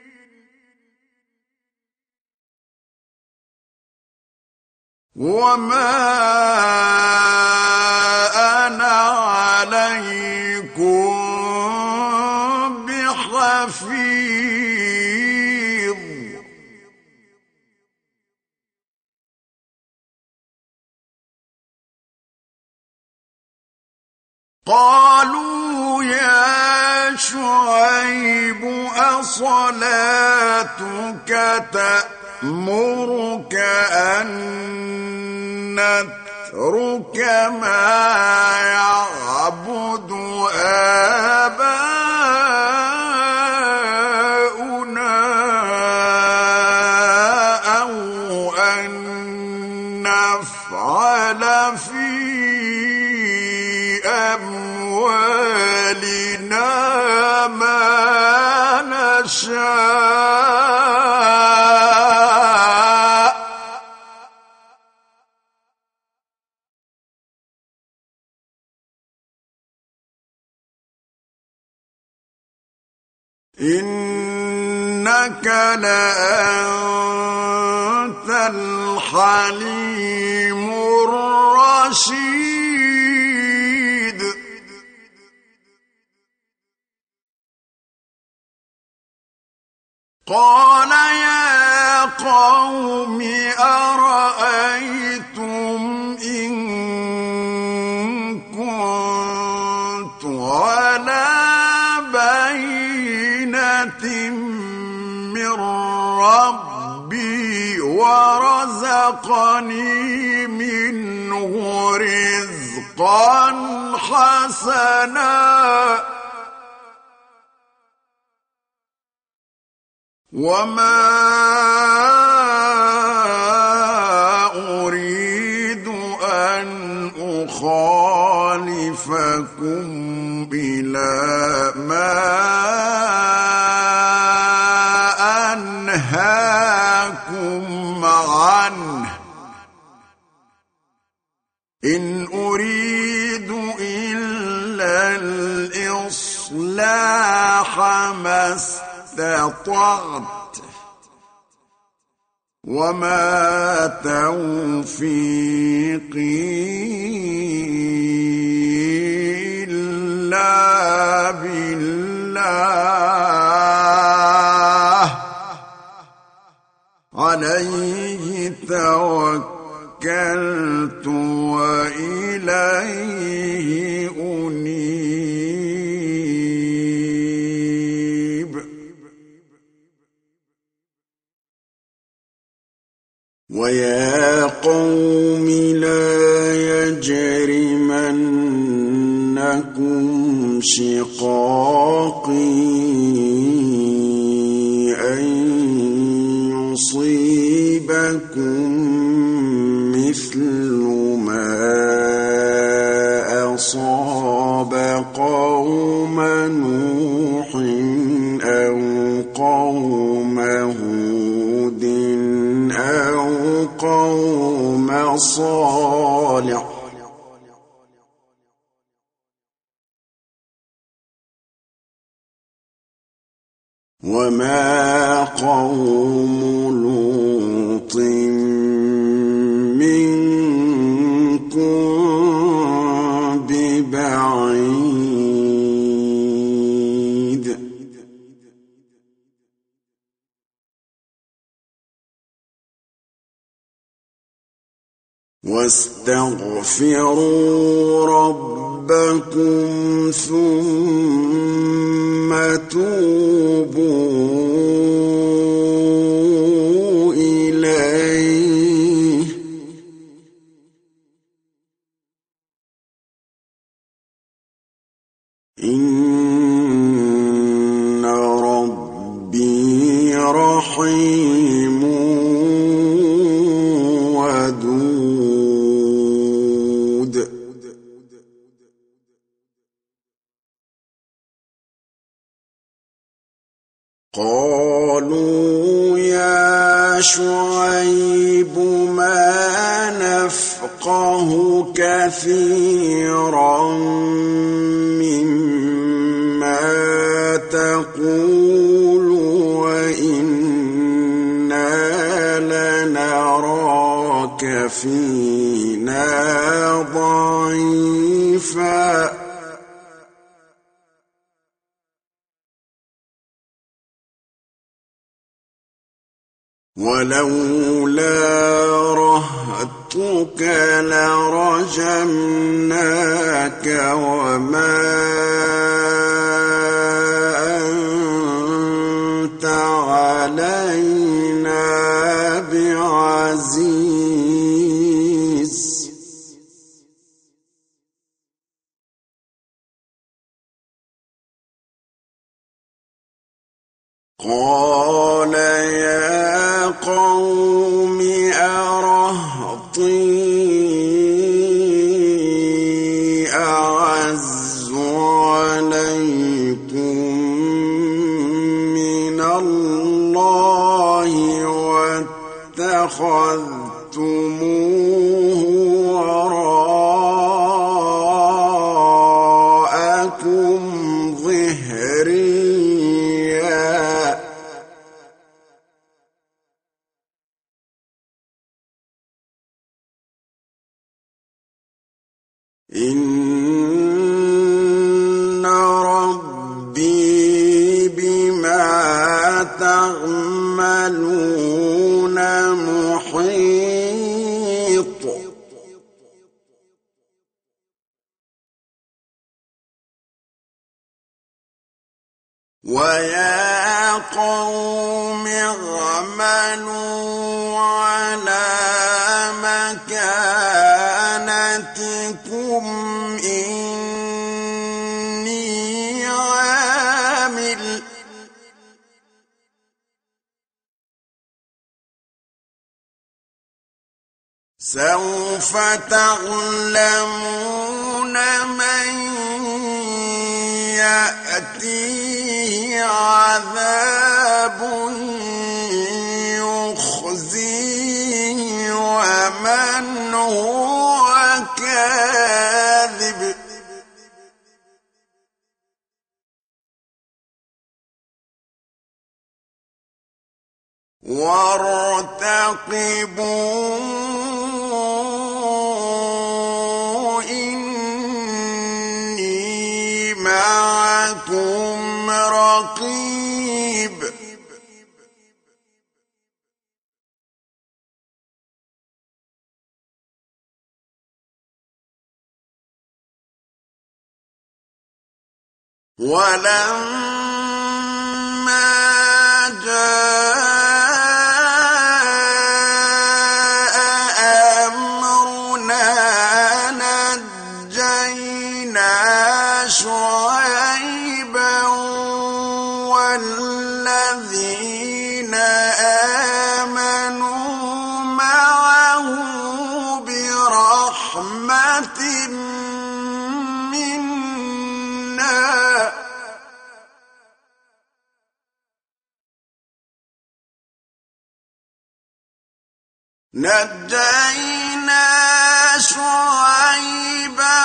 [SPEAKER 1] وما أنا عليكم بحفيظ قالوا يا شعيب أصلاتك تأمرك أن نترك ما يعبد آباؤنا أو أن نفعل في أموالنا ما نشاء إنك لأنت الحليم الرشيد قال يا قوم أرأيتم إن كنت على بينة من ربي ورزقني منه رزقا حسنا وما أريد أن أخالفكم إلى ما أنهاكم عنه إن أريد إلا الإصلاح ما استطعت وما توفيقي إلا بالله عليه توكلت وإليه أنيب ويا قوم لا يجرمنكم شقاقي أن يصيبكم مثل ما أصاب قوم نوح أو قوم هود أو قوم صالح وما قوم لوط منكم ببعيد واستغفروا ربكم ثم توبوا إليه إن ربي رحيم ودود قالوا يا شعيب ما نفقه كثيرا مما تقول وإنا لنراك فينا ضعيفا ولولا رهطك لرجمناك وما أنت علينا بعزيز قال يا قوم أرهطي أعز عليكم من الله واتخذتموه وراءكم ظهريا إن ربي بما تعملون محيط ويا قوم اعملوا على مكانتكم إني عامل سوف تعلمون من يأتيه عذاب يخزيه ومن هو كاذب وارتقبوا إني معكم رقيب ولما جاء أمرنا نجينا شعيبا والذين آمنوا معه برحمة منا نجينا شعيبا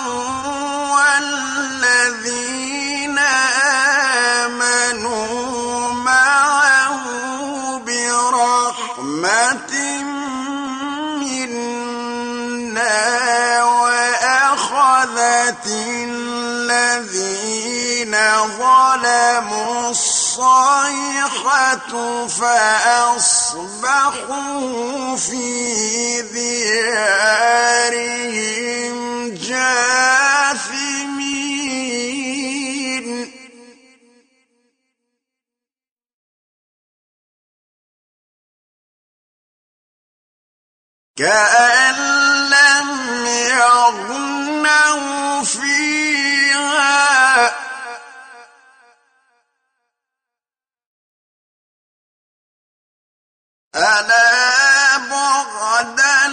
[SPEAKER 1] والذين آمنوا معه برحمة منا وأخذت الذين ظلموا الصيحة فأصبحوا في ديارهم جاثمين كأن لم يغنوا فيها ألا بعدا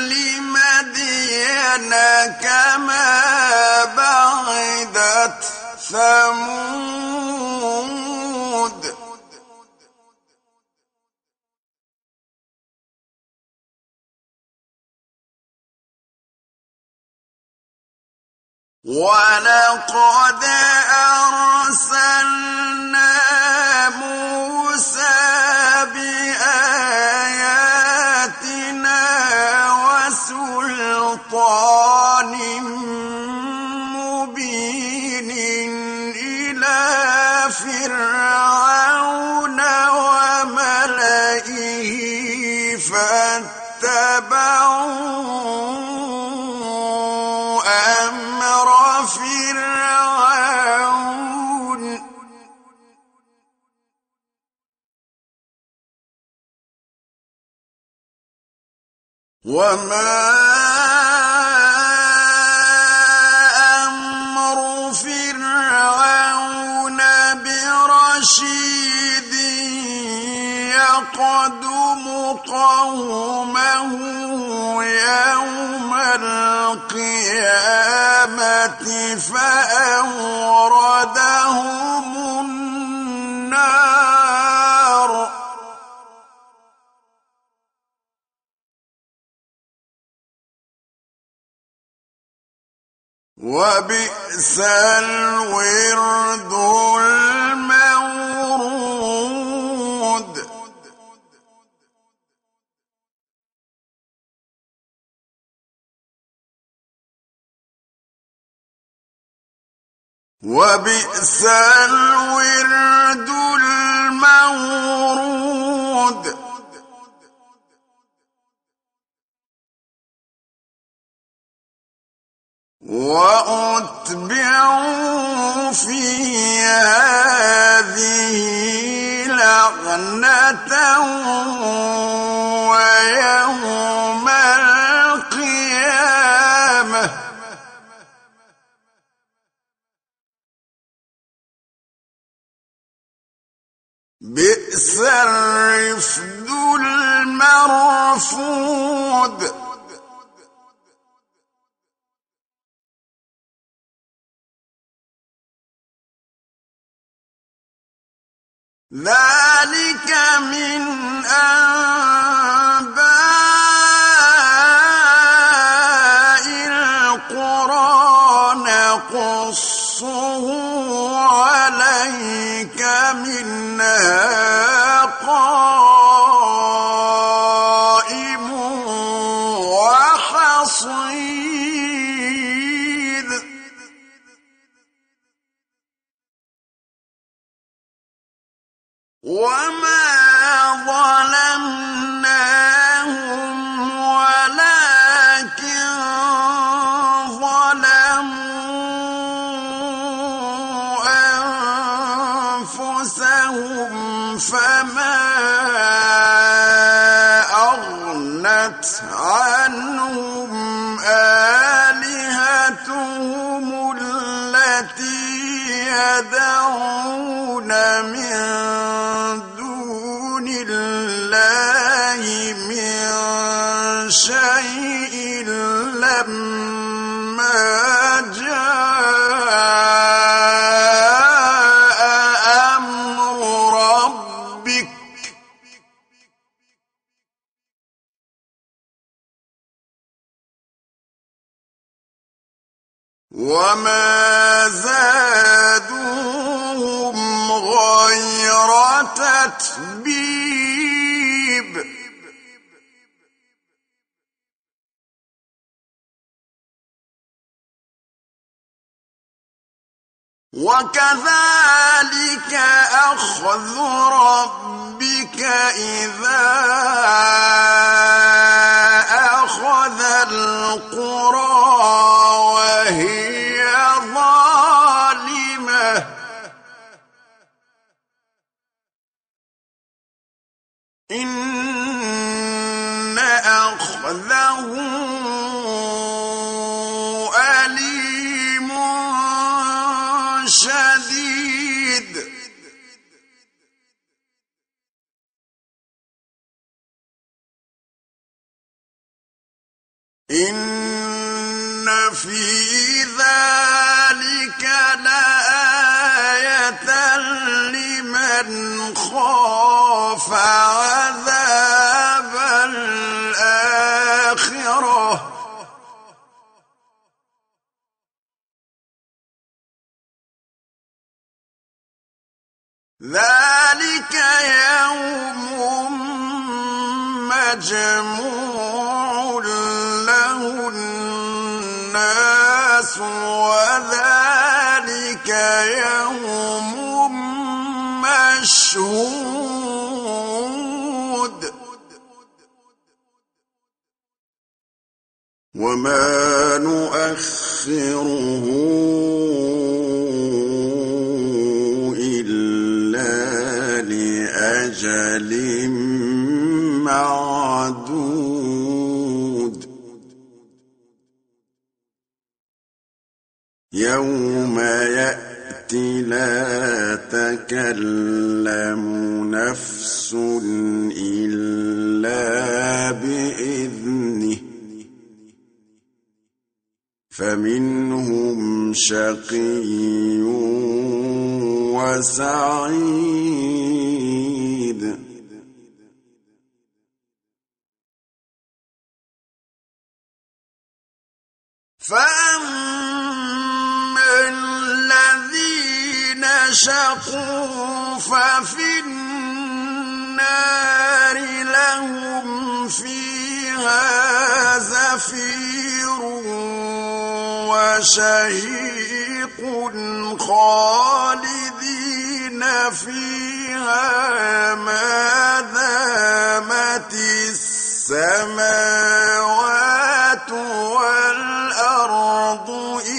[SPEAKER 1] لمدين كما بعدت ثمود ولقد أرسلنا موسى بآياتنا وسلطان مبين إلى فرعون وملئه فاتبعوا أمر فرعون وما أمر فرعون برشيد يقدم قومه يوم القيامة فأوردهم النار وبئس الورد المورود وبئس الورد المورود وأتبعوا في هذه لعنة ويوم القيامة بئس الرفد المرفود ذلك من أنباء القرى نقصه عليك منها قائم وحصيد وما ظلمناهم ولكن ظلموا أنفسهم فما أغنت عنهم آلهتهم التي يدعون من دون الله من شيء لما جاء أمر ربك وما زادوهم غير تتبيب وكذلك أخذ ربك إذا أخذ القرى وهي ظالمة إن أخذه أليم شديد إن في ذلك لآية لمن خاف عذاب الآخرة ذلك يوم مجموع له الناس وذلك يوم مشهود وما نؤخره إلا لأجل معدود يوم يأتي لا تكلم نفس إلا بإذنه فمنهم شقي وسعيد فأما الذين شقوا ففي النار لهم فيها زفير وشهيق خالدين فيها ما دامت السماوات والأرض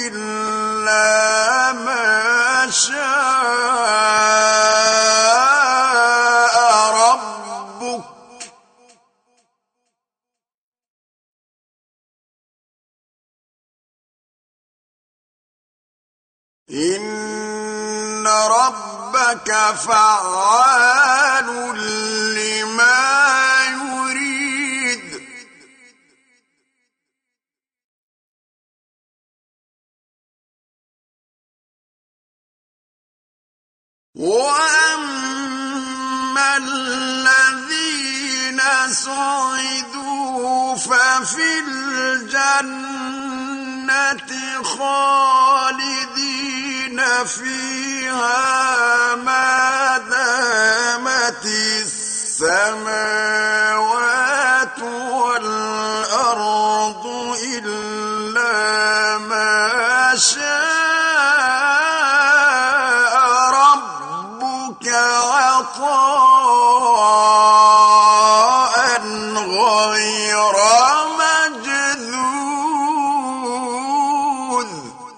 [SPEAKER 1] إلا ما شاء ربك إن ربك فعال لما يريد وأما الذين سعدوا ففي الجنة خالدين فيها ما دامت السماوات والأرض إلا ما شاء ربك عطاء غير مجذوذ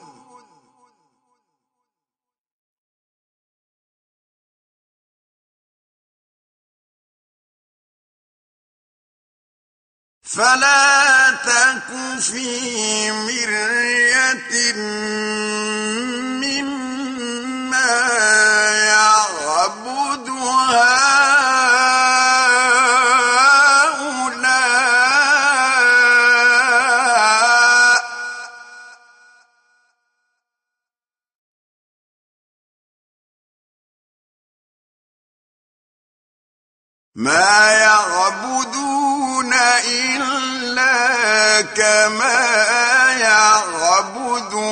[SPEAKER 1] فلا تك في مرية مما يعبد هؤلاء ما يعبدون إلا كما يعبد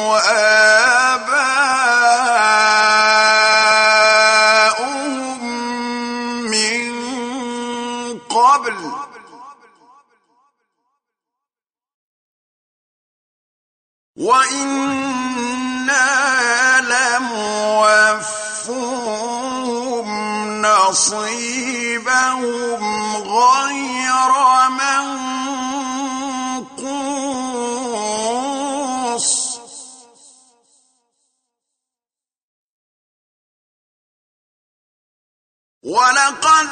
[SPEAKER 1] آباؤهم من قبل وإنا لموفوهم نصيبهم غير منقوص ولقد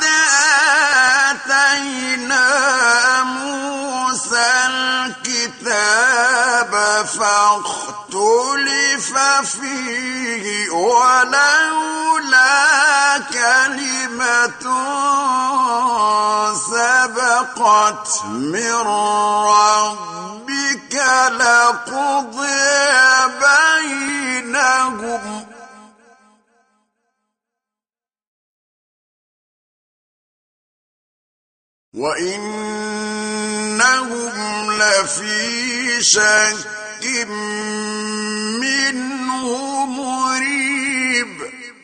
[SPEAKER 1] آتينا موسى الكتاب فاختلف فيه ولولا كلمة سبقت من ربك لقضي بينهم وإنهم لفي شك منه مريب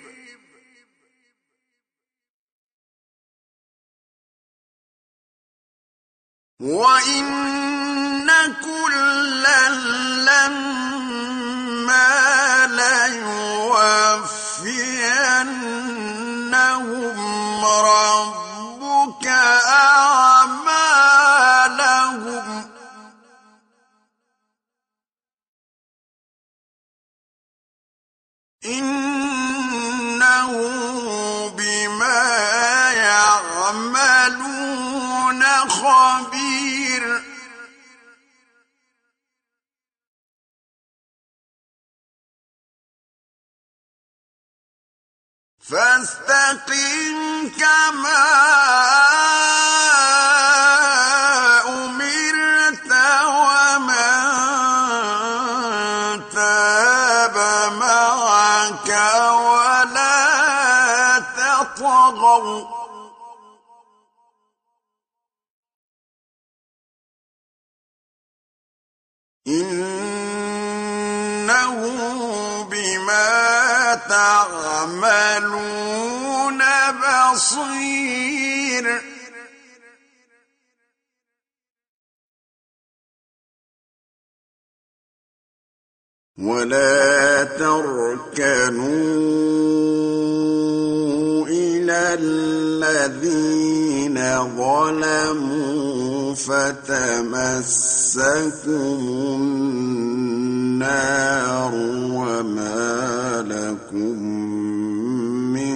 [SPEAKER 1] وإن كلا لما ليوفينهم ربك أعمالهم إنه بما يعملون خبير فاستقم كما أمرت ومن تاب معك ولا تطغوا إنه بما تعملون بصير ولا تركنوا إلى الذين ظلموا فتمسكم النار وما لكم من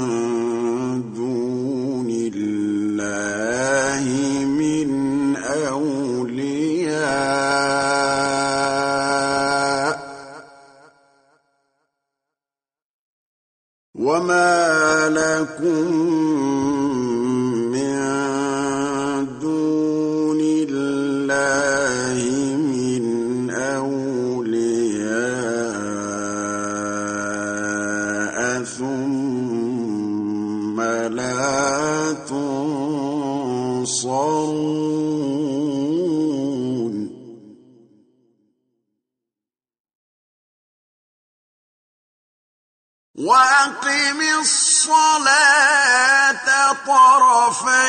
[SPEAKER 1] دون الله من أولياء وما لكم من دون الله من أولياء ثم لا تنصرون وأقم الصلاة طرفي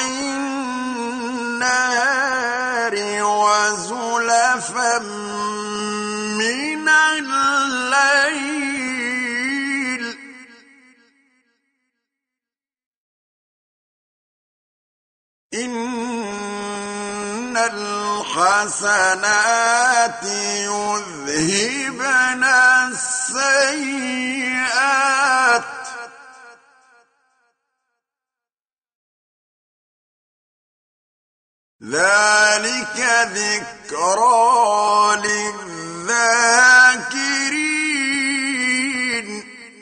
[SPEAKER 1] النهار وزلفا من الليل إن الحسنات يذهبن السيئات ذلك ذكرى للذاكرين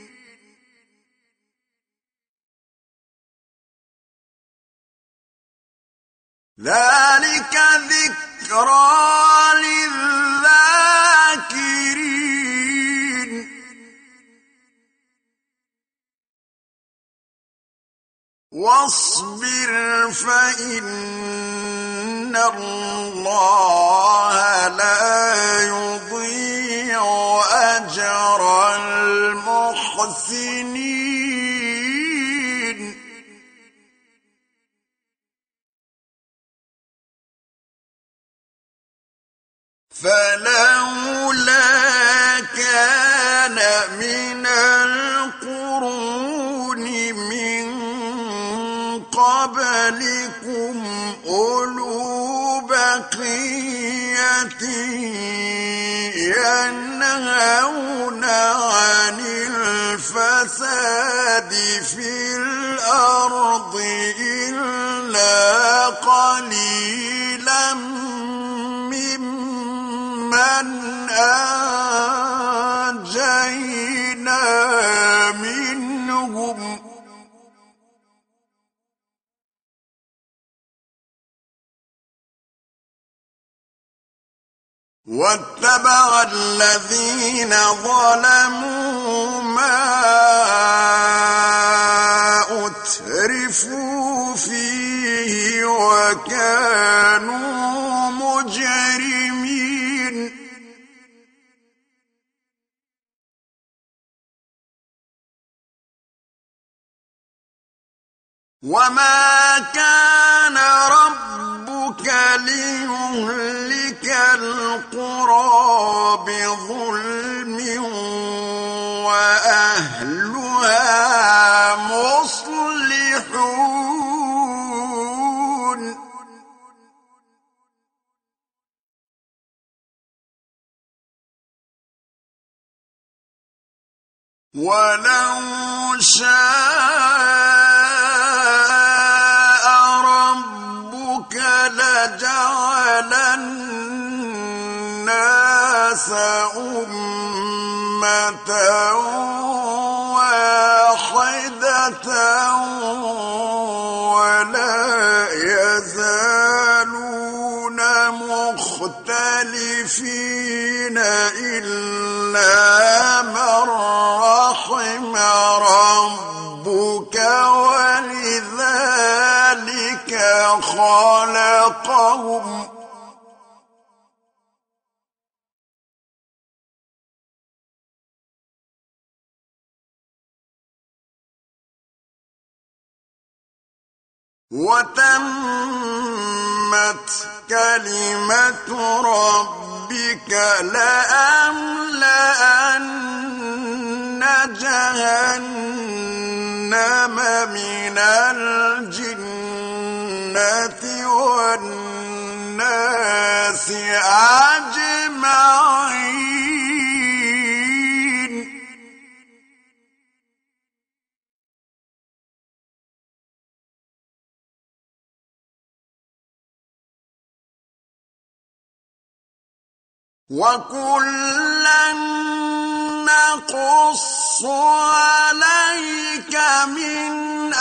[SPEAKER 1] ذلك ذكرى للذاكرين واصبر فإن الله لا يضيع أجر المحسنين فلولا كان من القرون من قبلكم أولو بقية ينهون عن الفساد في الأرض إلا قليلا ممن أنجينا منهم واتبع الذين ظلموا ما أترفوا فيه وكانوا مجرمين وما كان ربك ليهلك القرى بظلم وأهلها مصلحون ولو شاء ربك لجعل الناس أمة واحدة ولا يزالون مختلفين إلا من رحم ربك ولذلك خلقهم وتمت كلمة ربك لأملأن جهنم من الجنة والناس أجمعين. وكلا نقص عليك من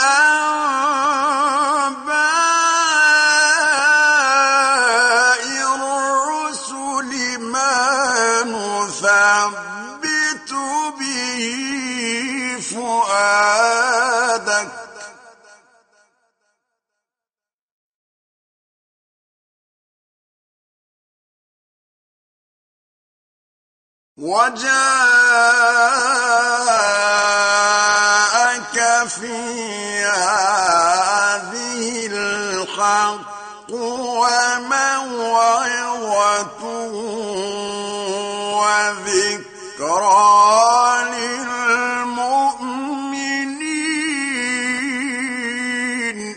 [SPEAKER 1] أنباء الرسل ما نثبت به فؤادك وجاءك في هذه الحق وموعظة وذكرى للمؤمنين.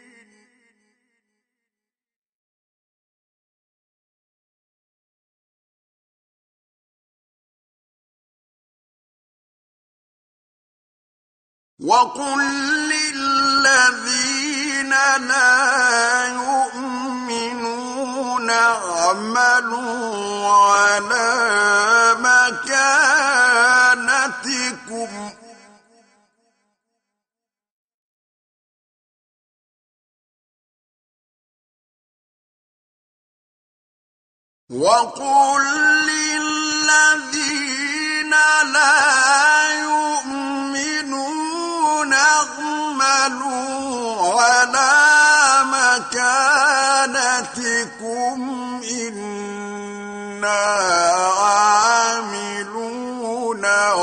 [SPEAKER 1] وقل للذين لا يؤمنون اعملوا على مكانتكم وقل للذين لا يؤمنون اعملوا على مكانتكم إنا عاملون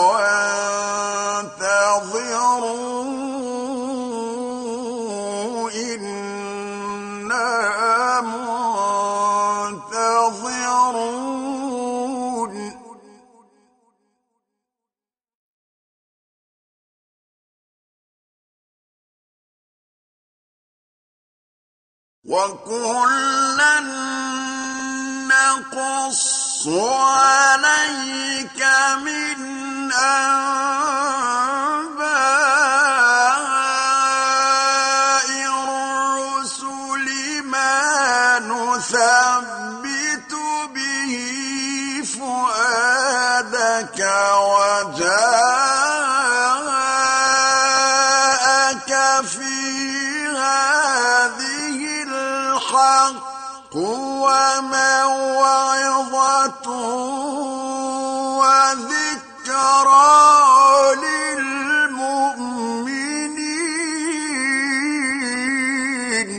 [SPEAKER 1] وانتظروا إنا منتظرون. وكلا نقص عليك من أنباء الرسل ما نثبت به فؤادك وجاءك في هذه الحق وموعظة وذكرى للمؤمنين.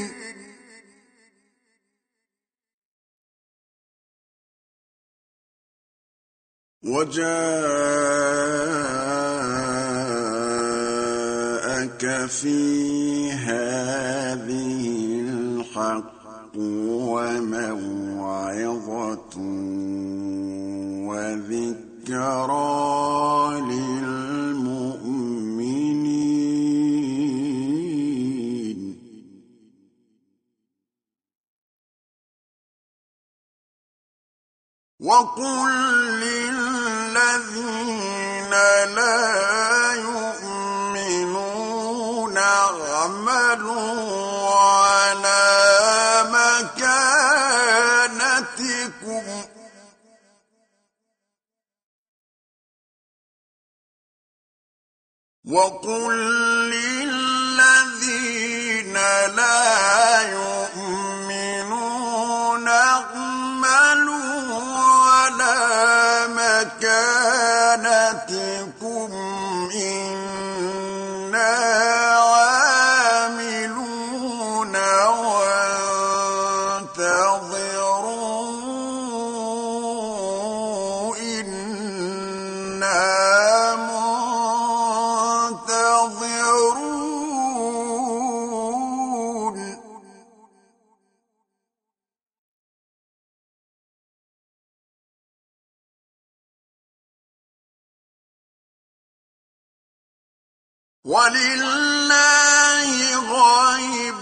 [SPEAKER 1] وجاءك في هذه الحق وموعظة وذكرى للمؤمنين. وقل للذين لا يؤمنون اعملوا على مكانتكم وقل للذين لا يؤمنون اعملوا على مكانتكم إنا عاملون وانتظروا إنا منتظرون. ولله غيب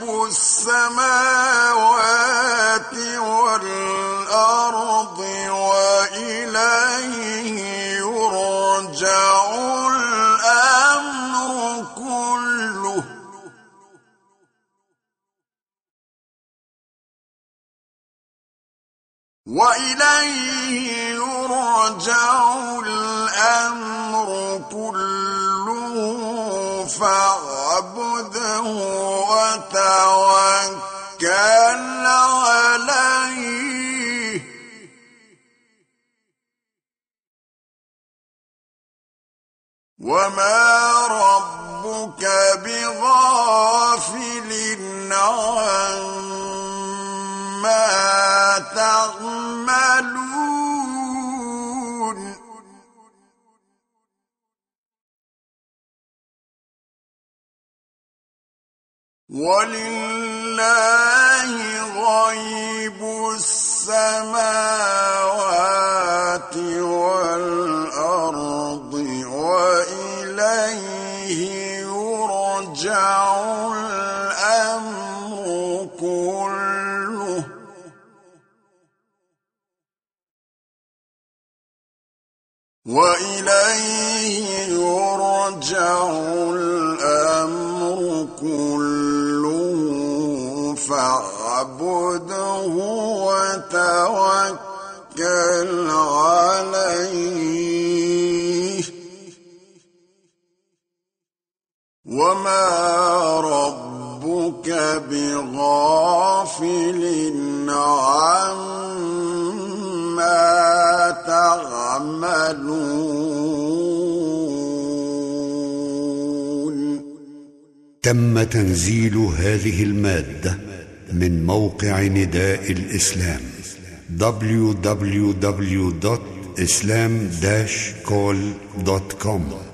[SPEAKER 1] السماوات والأرض وإليه يرجع الأمر كله فاعبده وتوكل عليه وما ربك بغافل عما تعملون ولله غيب السماوات والأرض وإليه يرجع الأمر كله وإليه يرجع الأمر كله فاعبده وتوكل عليه وما ربك بغافل عما تعملون.
[SPEAKER 2] تم تنزيل هذه المادة من موقع نداء الإسلام www.islam-call.com